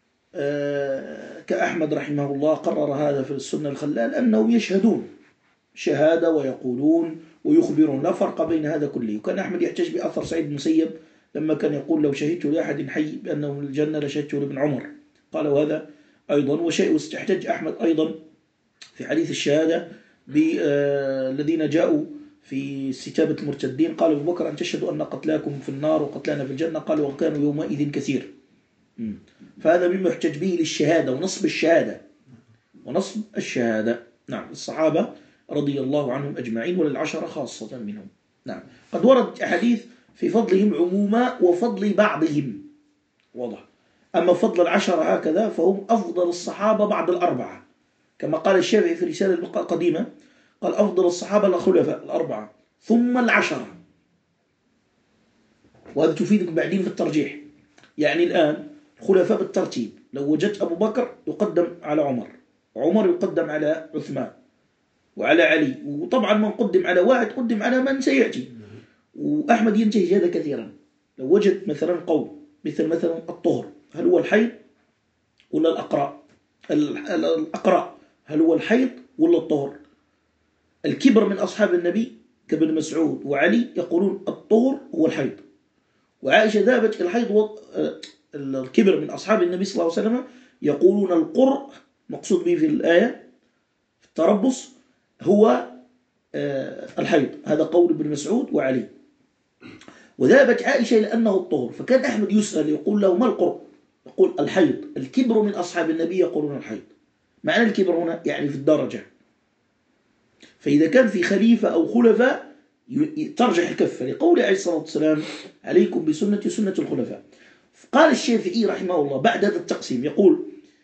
كأحمد رحمه الله قرر هذا في السنة الخلال أنهم يشهدون شهادة ويقولون ويخبرون، لا فرق بين هذا كله. وكان أحمد يحتج بأثر سعيد بن المسيب لما كان يقول: لو شهدت لأحد حي بأنه من الجنة لشهدته لابن عمر. قالوا هذا أيضا. وشيء واستحتج أحمد أيضا في حديث الشهادة بالذين جاءوا في استتابة المرتدين، قال أبو بكر: أن تشهدوا أن قتلاكم في النار وقتلانا في الجنة. قالوا: وكانوا يومئذ كثير. فهذا مما يحتج به للشهادة ونصب الشهادة. نعم. الصحابة رضي الله عنهم أجمعين وللعشرة خاصة منهم. نعم. قد ورد أحاديث في فضلهم عموما وفضل بعضهم، واضح. أما فضل العشرة هكذا فهم أفضل الصحابة بعد الأربعة، كما قال الشافعي في رسالة القديمة، قال أفضل الصحابة الخلفاء الأربعة ثم العشرة. وهذا تفيدك بعدين في الترجيح. يعني الآن الخلفاء بالترتيب، لو وجدت أبو بكر يقدم على عمر، وعمر يقدم على عثمان وعلى علي، وطبعا من قدم على واحد قدم على من سيأتي. وأحمد ينتهج هذا كثيرا. لو وجد مثلا قول مثلا الطهر، هل هو الحيض ولا الأقراء؟ الأقراء هل هو الحيض ولا الطهر؟ الكبر من أصحاب النبي كابن مسعود وعلي يقولون الطهر هو الحيض، وعائشة ذهبت الحيض الكبر من أصحاب النبي صلى الله عليه وسلم يقولون القرء مقصود به في الآية في التربص هو الحيض. هذا قول ابن مسعود وعلي. وذهبت عائشة إلى أنه الطهر، فكان أحمد يسأل يقول له ما القرء؟ يقول الحيض. الكبر من أصحاب النبي يقولون الحيض. معنى الكبر هنا يعني في الدرجة. فإذا كان في خليفة أو خلفاء ترجح الكفة، لقول عليه الصلاة والسلام عليكم بسنة سنة الخلفاء. قال الشافعي رحمه الله بعد هذا التقسيم يقول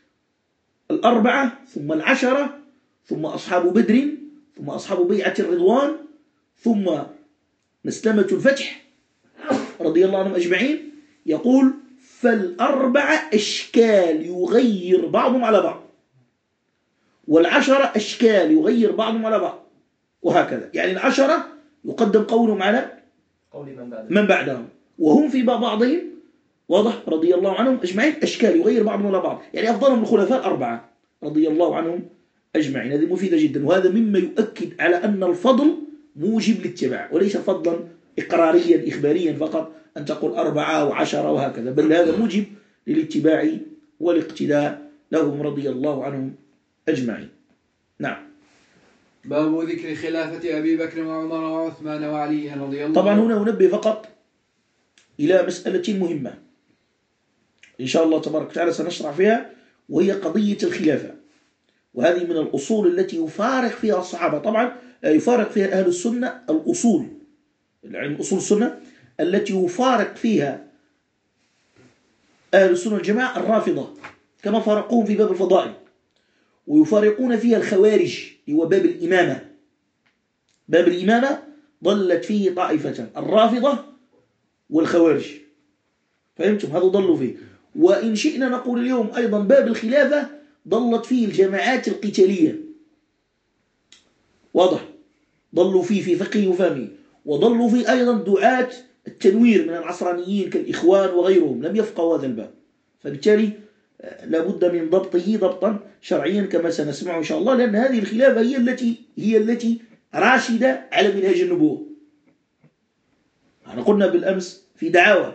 الأربعة ثم العشرة ثم أصحاب بدر ثم أصحاب بيعة الرضوان ثم مسلمة الفتح رضي الله عنهم أجمعين. يقول فالأربعة أشكال يغير بعضهم على بعض، والعشرة أشكال يغير بعضهم على بعض، وهكذا. يعني العشرة يقدم قولهم على قول من بعدهم، وهم في بعضهم واضح رضي الله عنهم أجمعين أشكال يغير بعضهم على بعض. يعني أفضلهم الخلفاء الأربعة رضي الله عنهم أجمعين. هذه مفيدة جدا، وهذا مما يؤكد على أن الفضل موجب للاتباع، وليس فضلا إقراريا إخباريا فقط أن تقول 4 و10 وهكذا، بل هذا موجب للاتباع والاقتداء لهم رضي الله عنهم أجمعين. نعم. باب ذكر خلافة أبي بكر وعمر وعثمان وعلي رضي الله. طبعا هنا أنبه فقط إلى مسألة مهمة إن شاء الله تبارك وتعالى سنشرع فيها، وهي قضية الخلافة. وهذه من الأصول التي يفارق فيها الصحابة، طبعا يفارق فيها أهل السنة الأصول، يعني أصول السنة التي يفارق فيها أهل السنة الجماعة الرافضة كما فارقوهم في باب الفضائل، ويفارقون فيها الخوارج هو باب الإمامة. باب الإمامة ضلت فيه طائفة الرافضة والخوارج، فهمتم؟ هذا ضلوا فيه. وإن شئنا نقول اليوم أيضا باب الخلافة ضلت فيه الجماعات القتالية، واضح، ضلوا فيه في فقه وفهمه. وضلوا فيه أيضا دعاة التنوير من العصرانيين كالإخوان وغيرهم، لم يفقهوا هذا الباب. فبالتالي لابد من ضبطه ضبطا شرعيا كما سنسمع إن شاء الله، لأن هذه الخلافة هي التي راشدة على منهج النبوة. احنا قلنا بالأمس في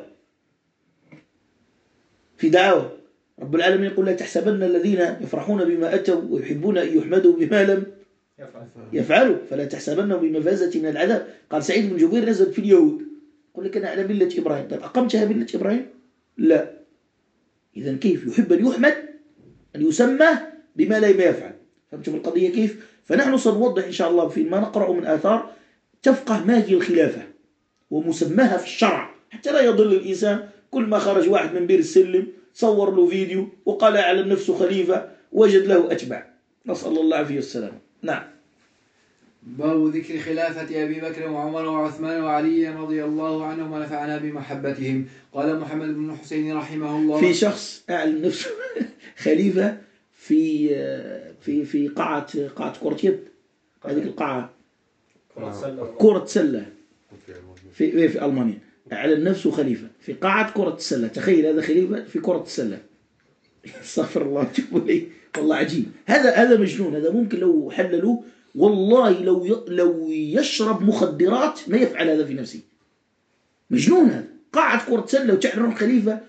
دعاوى رب العالمين يقول لا تحسبن الذين يفرحون بما أتوا ويحبون أن يحمدوا بما لم يفعلوا فلا تحسبنهم بمفازة من العذاب. قال سعيد بن جبير نزل في اليهود، يقول لك أنا على ملة إبراهيم. طيب أقمتها ملة إبراهيم؟ لا. إذن كيف يحب أن يحمد أن يسمى بما لا يفعل؟ فهمتم القضية كيف؟ فنحن سنوضح إن شاء الله فيما نقرأ من آثار تفقه ما هي الخلافة ومسماها في الشرع، حتى لا يضل الإنسان كل ما خرج واحد من بير السلم صور له فيديو وقال على نفسه خليفة وجد له أتباع، نسأل الله العافية والسلام. نعم. باب ذكر خلافة أبي بكر وعمر وعثمان وعلي رضي الله عنهم ونفعنا بمحبتهم. قال محمد بن حسين رحمه الله في شخص أعلن نفسه خليفة في قاعة كرة يد، هذه القاعة كرة سلة في ألمانيا، أعلن نفسه خليفة في قاعة كرة السلة. تخيل هذا خليفة في كرة السلة. استغفر الله تقول لي والله عجيب. هذا مجنون. هذا ممكن لو حللوه والله لو يشرب مخدرات ما يفعل هذا في نفسه. مجنون هذا. قاعة كرة سلة وتعلن خليفة.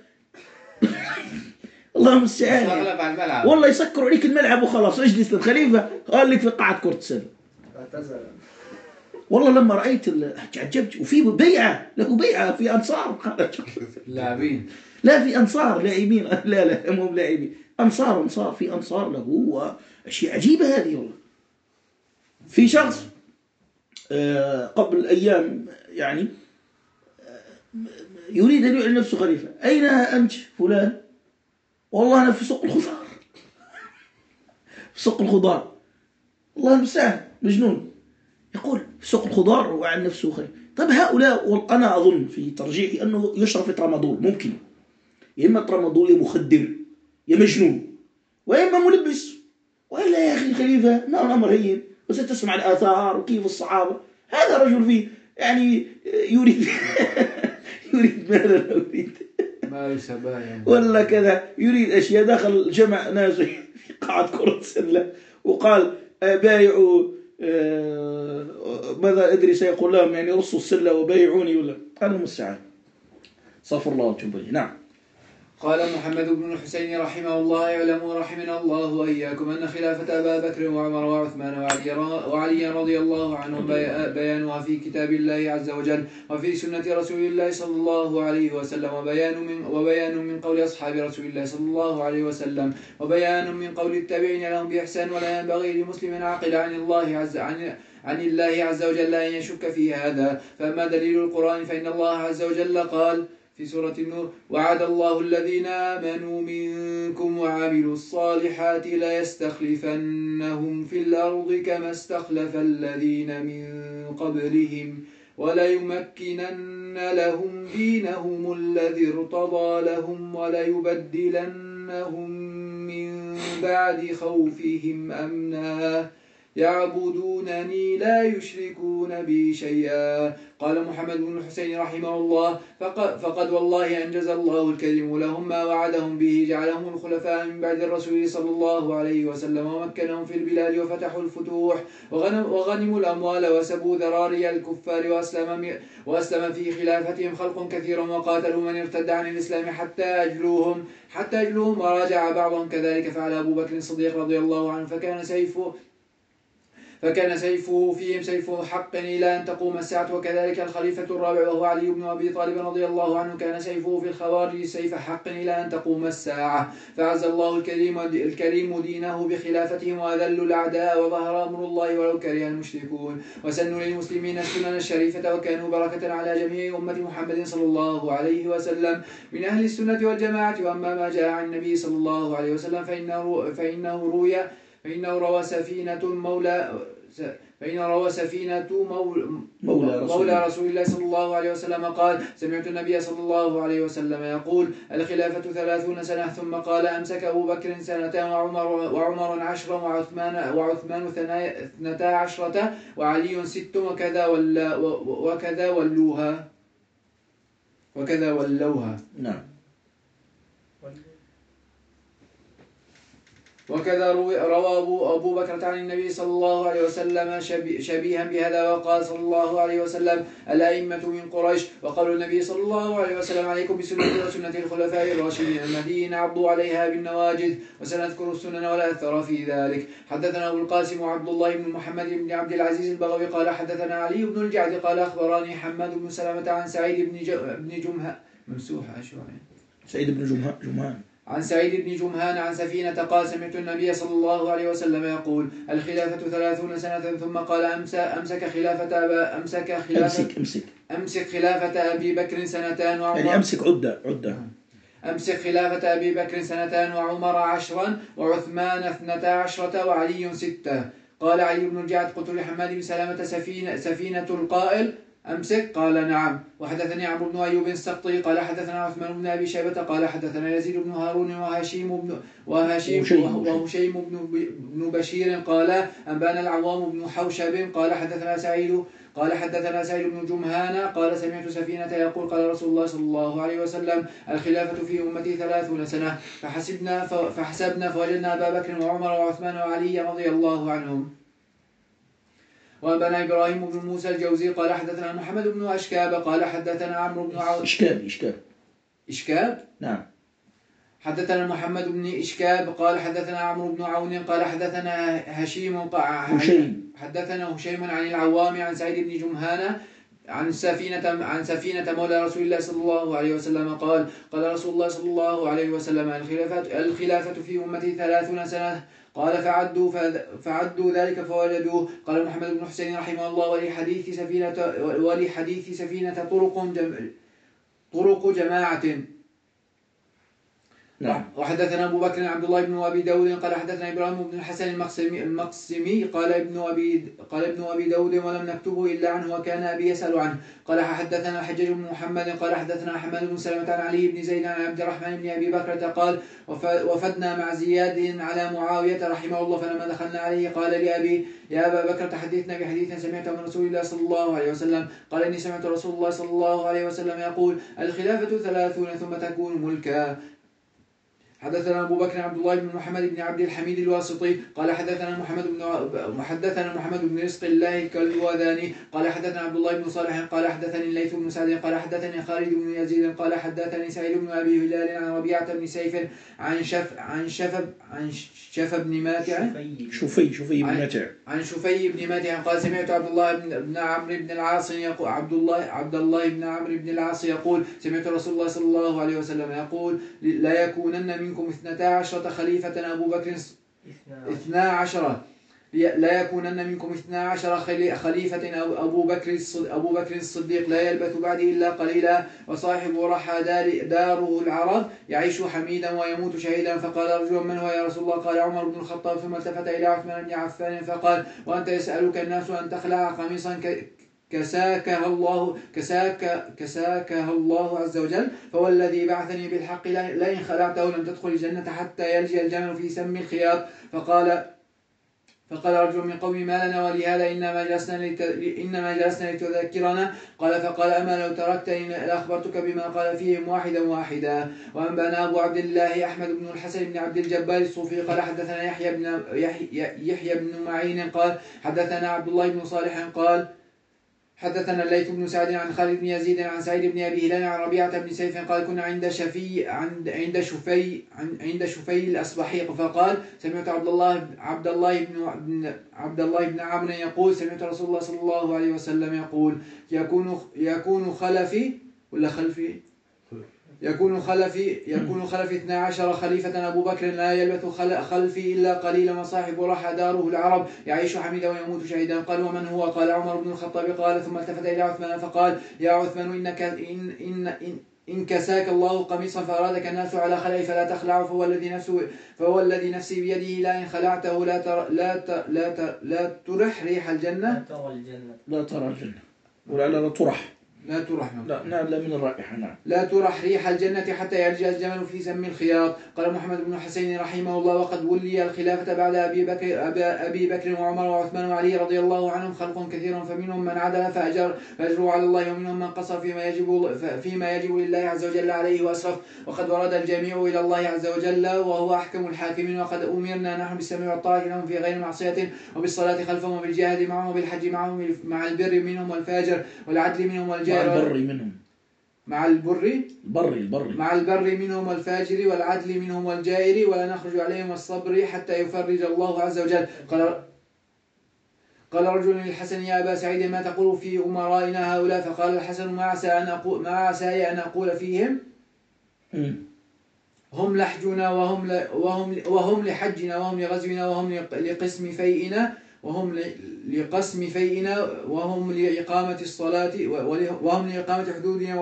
الله المستعان. والله يسكروا عليك الملعب وخلاص اجلس الخليفة قال لك في قاعة كرة سلة. والله لما رأيت تعجبت. وفي بيعة له بيعة في أنصار لاعبين، لا في أنصار لاعبين، لا هم لاعبين أنصار في أنصار له. وأشياء عجيبة هذه والله. في شخص قبل أيام يعني يريد أن يعلن نفسه خليفة. أين أنت فلان؟ والله أنا في سوق الخضار. في سوق الخضار، الله المستعان، مجنون يقول في سوق الخضار وعن نفسه خليفة. طيب هؤلاء أنا أظن في ترجيحي أنه يشرف ترامادول، ممكن يا إما ترامادول يا مخدر يا مجنون وإما ملبس، وإلا يا أخي خليفة أمر هين، وستسمع الآثار وكيف الصحابة. هذا رجل فيه يعني يريد يريد ماذا لا يريد ولا كذا، يريد أشياء. دخل جمع ناس في قاعة كرة سلة وقال بايعوا ماذا أدري سيقول لهم، يعني رصوا السلة وبايعوني ولا أنا المستعان. صفر الله وتوبه. نعم. قال محمد بن الحسين رحمه الله: اعلموا رحمنا الله وإياكم أن خلافة أبا بكر وعمر وعثمان وعلي رضي الله عنهم بيانها في كتاب الله عز وجل وفي سنة رسول الله صلى الله عليه وسلم، وبيان من قول أصحاب رسول الله صلى الله عليه وسلم، وبيان من قول التابعين لهم بإحسان. ولا ينبغي لمسلم عاقل عن الله عز وجل أن يشك في هذا. فأما دليل القرآن فإن الله عز وجل قال في سورة النور: وعد الله الذين آمنوا منكم وعملوا الصالحات ليستخلفنهم في الأرض كما استخلف الذين من قبلهم وليمكنن لهم دينهم الذي ارتضى لهم وليبدلنهم من بعد خوفهم أمنا يعبدونني لا يشركون بي شيئا. قال محمد بن الحسين رحمه الله: فقد والله أنجز الله الكريم لهم ما وعدهم به، جعلهم الخلفاء من بعد الرسول صلى الله عليه وسلم، ومكنهم في البلاد وفتحوا الفتوح وغنموا الأموال وسبوا ذراري الكفار، وأسلم في خلافتهم خلق كثير، وقاتلوا من ارتد عن الإسلام حتى أجلوهم وراجع بعضهم كذلك. فعل أبو بكر الصديق رضي الله عنه فكان سيفه فيهم سيف حق إلى أن تقوم الساعة. وكذلك الخليفة الرابع وهو علي بن أبي طالب رضي الله عنه كان سيفه في الخوارج سيف حق إلى أن تقوم الساعة. فعز الله الكريم دينه بخلافتهم، وأذل الأعداء، وظهر أمر الله ولو كره المشركون. وسنوا للمسلمين السنن الشريفة، وكانوا بركة على جميع أمة محمد صلى الله عليه وسلم من أهل السنة والجماعة. وأما ما جاء عن النبي صلى الله عليه وسلم فإنه روى سفينة مولى رسول الله صلى الله عليه وسلم قال: سمعت النبي صلى الله عليه وسلم يقول: الخلافة 30 سنة. ثم قال: أمسك أبو بكر 2 وعمر 10 وعثمان 12 وعلي 6 وكذا ولوها. نعم. وكذا روى أبو بكر عن النبي صلى الله عليه وسلم شبيها بهذا، وقال صلى الله عليه وسلم: الأئمة من قريش. وقال النبي صلى الله عليه وسلم: عليكم بسنة وسنة الخلفاء الراشدين المهديين عضوا عليها بالنواجذ. وسنذكر السنن والأثر في ذلك. حدثنا أبو القاسم وعبد الله بن محمد بن عبد العزيز البغوي قال حدثنا علي بن الجعد قال أخبرني حماد بن سلمة عن سعيد بن جمهان عن سعيد بن جمهان عن سفينة قال: سمعت النبي صلى الله عليه وسلم يقول: الخلافة 30 سنة. ثم قال: أمسك خلافة أبي بكر 2 وعمر، يعني أمسك عدة أمسك خلافة أبي بكر 2 وعمر 10 وعثمان 12 وعلي 6. قال علي بن الجعد: قلت لحماد بن سلامة: سفينة القائل أمسك؟ قال: نعم. وحدثني عمرو بن أيوب السقطي قال حدثنا عثمان بن أبي شيبة قال حدثنا يزيد بن هارون وهشيم بن بشير قال أنبانا العوام بن حوشب قال حدثنا سعيد بن جمهان قال: سمعت سفينة يقول: قال رسول الله صلى الله عليه وسلم: الخلافة في أمتي 30 سنة. فحسبنا فوجدنا أبا بكر وعمر وعثمان وعلي رضي الله عنهم. وأنبانا إبراهيم بن موسى الجوزي قال حدثنا محمد بن أشكاب قال حدثنا عمرو بن عون. إشكاب؟ نعم. حدثنا محمد بن إشكاب قال حدثنا عمرو بن عون قال حدثنا هشيم عن العوام عن سعيد بن جمهان عن سفينة مولى رسول الله صلى الله عليه وسلم قال قال رسول الله صلى الله عليه وسلم الخلافة في أمتي 30 سنة. قال فعدوا ذلك فوجدوه. قال محمد بن حسين رحمه الله ولحديث سفينة طرق جماعة. نعم. وحدثنا أبو بكر عبد الله بن أبي داود قال حدثنا إبراهيم بن الحسن المقسمي قال ابن أبي داود ولم نكتبه إلا عنه وكان أبي يسأل عنه. قال حدثنا الحجاج بن محمد قال حدثنا حماد بن سلمة عن علي بن زيد عن عبد الرحمن بن أبي بكرة قال وفدنا مع زياد على معاوية رحمه الله فلما دخلنا عليه قال لأبي يا أبا بكر تحدثنا بحديث سمعته من رسول الله صلى الله عليه وسلم. قال إني سمعت رسول الله صلى الله عليه وسلم يقول الخلافة 30 ثم تكون ملكا. حدثنا أبو بكر عبد الله بن محمد بن عبد الحميد الواسطي قال حدثنا محمد بن رزق الله كالوذاني قال حدثنا عبد الله بن صالح قال حدثني الليث بن سعد قال حدثني خالد بن يزيد قال حدثني سعيد بن أبي هلال عن ربيعة بن سيف عن شفى بن ماتع عن شفي بن ماتع قال سمعت عبد الله بن عمرو بن العاص يقول عبد الله بن عمرو بن العاص يقول سمعت رسول الله صلى الله عليه وسلم يقول لا يكونن منكم 12 خليفة أبو بكر 12 لا يكونن منكم 12 خليفة أبو بكر الصديق لا يلبث بعده إلا قليلا وصاحب رحى داره العرب يعيش حميدا ويموت شهيدا. فقال رجل من هو يا رسول الله؟ قال عمر بن الخطاب. ثم التفت إلى عثمان بن عفان فقال وأنت يسألك الناس أن تخلع قميصا كساكها الله عز وجل فوالذي بعثني بالحق لئن خلعته لم تدخل الجنة حتى يلجي الجمل في سم الخياط. فقال رجل من قومي ما لنا ولهذا إنما جلسنا لتذكرنا. فقال أما لو تركتني لأخبرتك بما قال فيهم واحدا. وأنبأنا أبو عبد الله أحمد بن الحسن بن عبد الجبار الصوفي قال حدثنا يحيى بن معين قال حدثنا عبد الله بن صالح قال حدثنا الليث بن سعد عن خالد بن يزيد عن سعيد بن أبي هلال عن ربيعة بن سيف قال كنا عند شفي الأصبحي فقال سمعت عبد الله بن عمرو يقول سمعت رسول الله صلى الله عليه وسلم يقول يكون خلفي ولا خلفي يكون خلفي 12 خليفة أبو بكر لا يلبث خلفي إلا قليلا وصاحب رحى داره العرب يعيش حميدا ويموت شهيدا. قال ومن هو؟ قال عمر بن الخطاب. قال ثم التفت إلى عثمان فقال يا عثمان إن كساك الله قميصا فأرادك الناس على خلعه فلا تخلعه فهو الذي نفسي بيده لا إن خلعته لا ترح ريح الجنة لا ترى الجنة ولا لا ترح لا من الرائحة. نعم. لا ترح ريح الجنة حتى يرجع الجمل في سم الخياط. قال محمد بن حسين رحمه الله وقد ولي الخلافة بعد أبي بكر وعمر وعثمان وعلي رضي الله عنهم خلق كثير فمنهم من عدل فأجره على الله ومنهم من قصر فيما يجب لله عز وجل عليه وأسرف. وقد ورد الجميع إلى الله عز وجل وهو أحكم الحاكمين. وقد أمرنا نحن بالسمع والطاعة لهم في غير معصية وبالصلاة خلفهم وبالجهاد معهم وبالحج معهم مع البر منهم والفاجر والعدل منهم والجائر مع البر منهم والفاجر والعدل منهم والجائر ولا نخرج عليهم والصبر حتى يفرج الله عز وجل. قال رجل للحسن يا أبا سعيد ما تقول في أمرائنا هؤلاء؟ فقال الحسن ما عساي أن أقول فيهم هم لحجنا وهم لحجنا وهم لغزونا وهم لقسم فيئنا وهم لإقامة الصلاة وهم لإقامة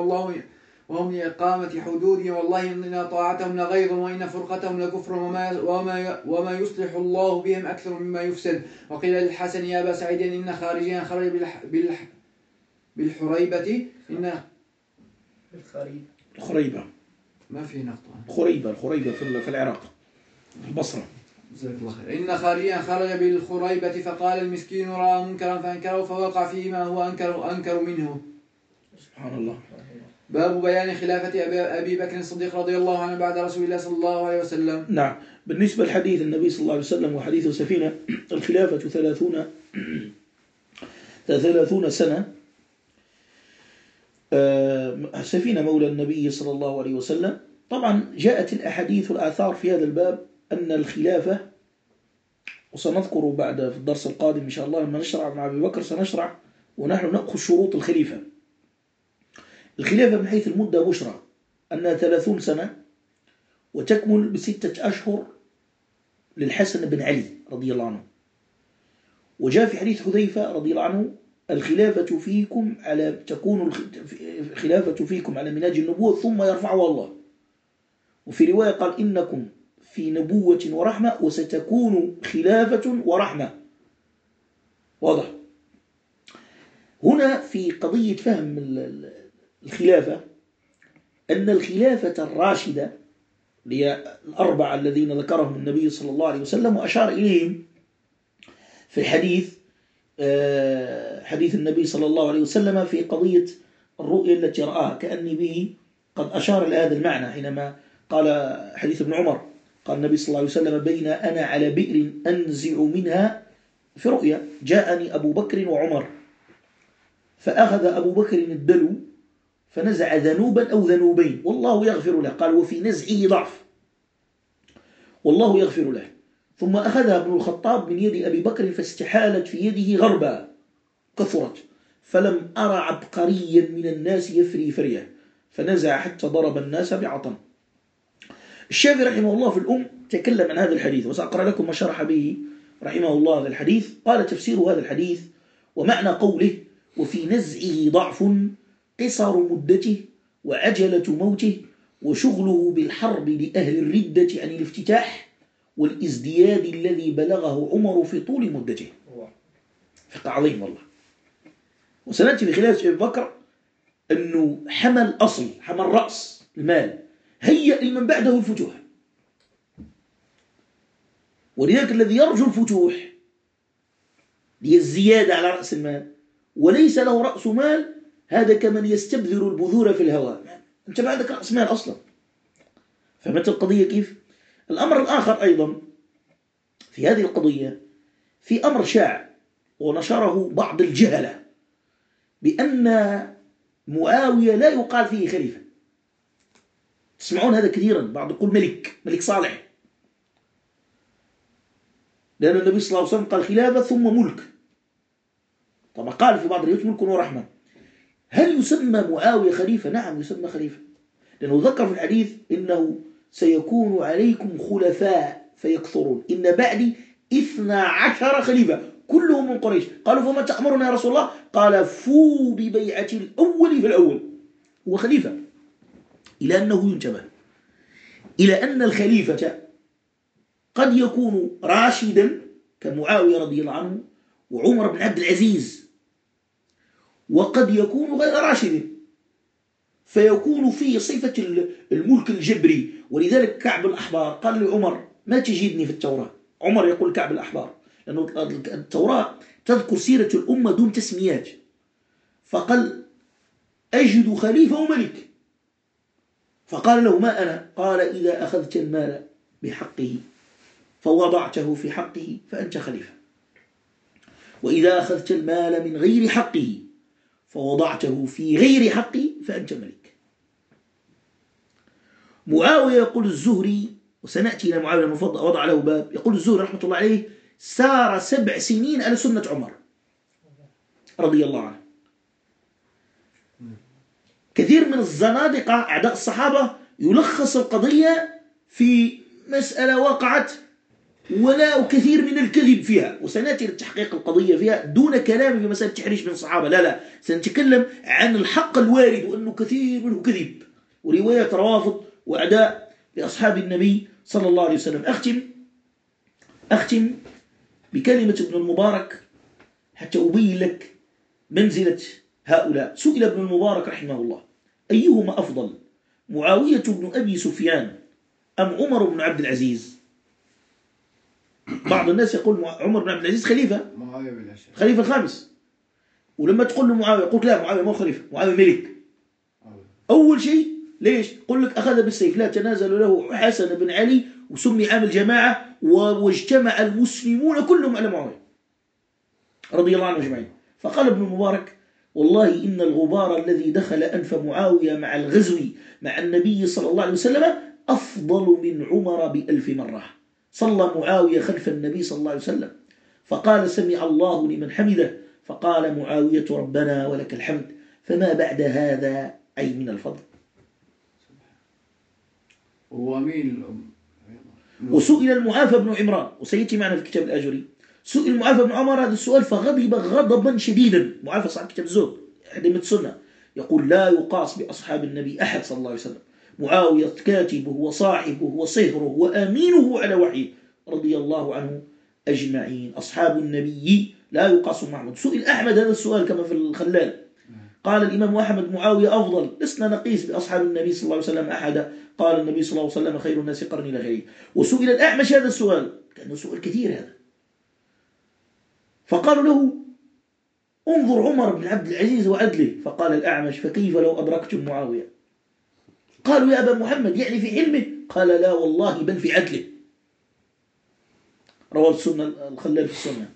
حدودنا والله إن طاعتهم لغيظ وإن فرقتهم لكفر وما يصلح الله بهم أكثر مما يفسد. وقيل للحسن يا أبا سعيد إن خارجيا خرج بالحريبة الخريبة ما في نقطة الخريبة في العراق البصرة. إن خارجيا خرج بالخريبة فقال المسكين رأى منكرا فأنكره فوقع فيه ما هو أنكر منه. سبحان الله. باب بيان خلافة أبي بكر الصديق رضي الله عنه بعد رسول الله صلى الله عليه وسلم. نعم. بالنسبة لحديث النبي صلى الله عليه وسلم وحديث سفينة الخلافة 30 سنة. سفينة مولى النبي صلى الله عليه وسلم. طبعا جاءت الأحاديث والآثار في هذا الباب أن الخلافة، وسنذكر بعد في الدرس القادم إن شاء الله لما نشرع مع أبي بكر سنشرع ونحن نأخذ شروط الخليفة الخلافة من حيث المدة بشرى أنها 30 سنة وتكمل ب6 أشهر للحسن بن علي رضي الله عنه. وجاء في حديث حذيفة رضي الله عنه تكون الخلافة فيكم على منهاج النبوة ثم يرفعها الله. وفي رواية قال إنكم في نبوة ورحمة وستكون خلافة ورحمة. واضح. هنا في قضية فهم الخلافة أن الخلافة الراشدة هي الأربعة الذين ذكرهم النبي صلى الله عليه وسلم وأشار إليهم في حديث النبي صلى الله عليه وسلم في قضية الرؤيا التي رآها، كأني به قد أشار إلى هذا المعنى حينما قال حديث ابن عمر قال النبي صلى الله عليه وسلم بين أنا على بئر أنزع منها في رؤيا جاءني أبو بكر وعمر فأخذ أبو بكر الدلو فنزع ذنوبا أو ذنوبين والله يغفر له، قال وفي نزعه ضعف والله يغفر له. ثم أخذها ابن الخطاب من يد أبي بكر فاستحالت في يده غربا كثرت فلم أرى عبقريا من الناس يفري فريه فنزع حتى ضرب الناس بعطن. الشافعي رحمه الله في الأم تكلم عن هذا الحديث وسأقرأ لكم ما شرح به رحمه الله هذا الحديث. قال تفسير هذا الحديث ومعنى قوله وفي نزعه ضعف قصر مدته وعجلة موته وشغله بالحرب لأهل الردة عن الافتتاح والازدياد الذي بلغه عمر في طول مدته. فقه عظيم والله. وسنأتي في خلال أبي بكر أنه حمل رأس المال هيأ لمن بعده الفتوح، ولذلك الذي يرجو الفتوح هي الزيادة على رأس المال وليس له رأس مال هذا كمن يستبذر البذور في الهواء، أنت ما عندك رأس مال أصلا. فهمت القضية كيف؟ الأمر الآخر أيضا في هذه القضية في أمر شاع ونشره بعض الجهلة بأن معاوية لا يقال فيه خليفة. تسمعون هذا كثيرا، بعض يقول ملك صالح، لأن النبي صلى الله عليه وسلم قال خلافة ثم ملك. طبعا قال في بعض الروايات ملك ورحمة. هل يسمى معاوية خليفة؟ نعم يسمى خليفة، لأنه ذكر في الحديث إنه سيكون عليكم خلفاء فيكثرون إن بعدي 12 خليفة كلهم من قريش. قالوا فما تأمرنا يا رسول الله؟ قال فو ببيعة الأول في الأول. هو خليفة إلى أنه ينتبه إلى أن الخليفة قد يكون راشدا كمعاوية رضي الله عنه وعمر بن عبد العزيز، وقد يكون غير راشد فيكون فيه صفة الملك الجبري. ولذلك كعب الأحبار قال لعمر ما تجدني في التوراة. عمر يقول كعب الأحبار لأنه التوراة تذكر سيرة الأمة دون تسميات، فقال أجد خليفة وملك، فقال له ما أنا؟ قال إذا أخذت المال بحقه فوضعته في حقه فأنت خليفة، وإذا أخذت المال من غير حقه فوضعته في غير حقه فأنت ملك. معاوية يقول الزهري، وسنأتي إلى معاوية المفضل وضع له باب، يقول الزهري رحمة الله عليه سار 7 سنين على سنة عمر رضي الله عنه. كثير من الزنادقة أعداء الصحابة يلخص القضية في مسألة وقعت وكثير من الكذب فيها، وسنأتي لتحقيق القضية فيها دون كلام في مسألة تحريش من الصحابة، لا سنتكلم عن الحق الوارد وأنه كثير منه كذب ورواية روافض وأعداء لأصحاب النبي صلى الله عليه وسلم. أختم بكلمة ابن المبارك حتى أبين لك منزلة هؤلاء. سئل ابن المبارك رحمه الله أيهما أفضل، معاوية بن أبي سفيان أم عمر بن عبد العزيز؟ بعض الناس يقول عمر بن عبد العزيز خليفة الخامس، ولما تقول له معاوية قلت لا معاوية مو خليفة، معاوية ملك. أول شيء ليش؟ قل لك أخذ بالسيف لا تنازل له حسن بن علي وسمي عام الجماعة واجتمع المسلمون كلهم على معاوية رضي الله عنه أجمعين. فقال ابن المبارك والله إن الغبار الذي دخل أنف معاوية مع الغزو مع النبي صلى الله عليه وسلم أفضل من عمر ب1000 مرة. صلى معاوية خلف النبي صلى الله عليه وسلم فقال سمع الله لمن حمده، فقال معاوية ربنا ولك الحمد. فما بعد هذا أي من الفضل. وسئل المعافى بن عمران، وسيأتي معنا في كتاب الآجري، سئل المعافى بن عمر هذا السؤال فغضب غضبا شديدا. معافى صاحب كتاب الزهد أحد السنة، يقول لا يقاس بأصحاب النبي أحد صلى الله عليه وسلم. معاوية كاتبه وصاحبه وصهره وأمينه على وحيه رضي الله عنه أجمعين. أصحاب النبي لا يقاس معهم. سئل أحمد هذا السؤال كما في الخلال، قال الإمام أحمد معاوية أفضل، لسنا نقيس بأصحاب النبي صلى الله عليه وسلم أحدا. قال النبي صلى الله عليه وسلم خير الناس قرني لخيره. وسئل الأعمش هذا السؤال، كأنه سؤال كثير هذا، فقالوا له انظر عمر بن عبد العزيز وعدله. فقال الأعمش فكيف لو أدركتم معاوية؟ قالوا يا أبا محمد يعني في علمه؟ قال لا والله بل في عدله. رواه السنة الخلال في السنة.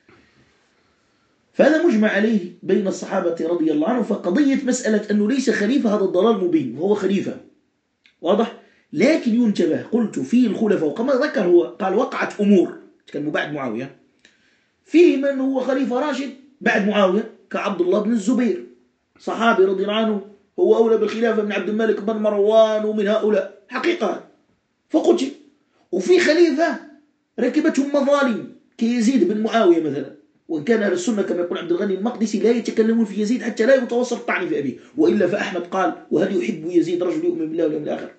فهذا مجمع عليه بين الصحابة رضي الله عنهم. فقضية مسألة أنه ليس خليفة هذا الضلال مبين، وهو خليفة واضح. لكن ينتبه، قلت فيه الخلفاء وكما ذكر هو قال وقعت أمور كان بعد معاوية، فيه من هو خليفة راشد بعد معاوية كعبد الله بن الزبير صحابي رضي الله عنه، هو أولى بالخلافة من عبد الملك بن مروان ومن هؤلاء حقيقة، فقتل. وفي خليفة ركبتهم مظالم كيزيد بن معاوية مثلا، وإن كان أهل السنة كما يقول عبد الغني المقدسي لا يتكلمون في يزيد حتى لا يتوصل الطعن في أبيه، وإلا فأحمد قال وهل يحب يزيد رجل يؤمن بالله واليوم الآخر؟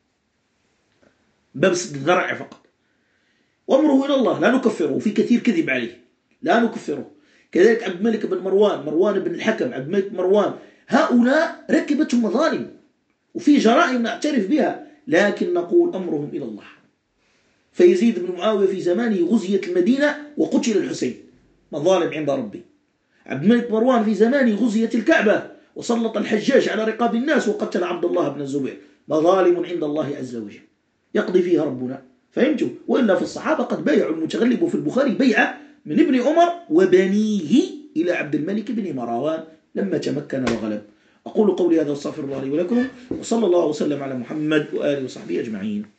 باب سد الذرع فقط، وأمره إلى الله لا نكفره، في كثير كذب عليه لا نكفره. كذلك عبد الملك بن مروان بن الحكم، عبد الملك مروان، هؤلاء ركبتهم مظالم وفي جرائم نعترف بها، لكن نقول أمرهم إلى الله. فيزيد بن معاوية في زمانه غزيت المدينة وقتل الحسين، مظالم عند ربي. عبد الملك مروان في زمانه غزيت الكعبة وسلط الحجاج على رقاب الناس وقتل عبد الله بن الزبير، مظالم عند الله عز وجل يقضي فيها ربنا. فهمتوا؟ وإلا في الصحابة قد بايعوا المتغلب في البخاري بيعة من ابن عمر وبنيه إلى عبد الملك بن مروان لما تمكن وغلب. أقول قولي هذا واستغفر الله لي ولكم، وصلى الله وسلم على محمد وآله وصحبه أجمعين.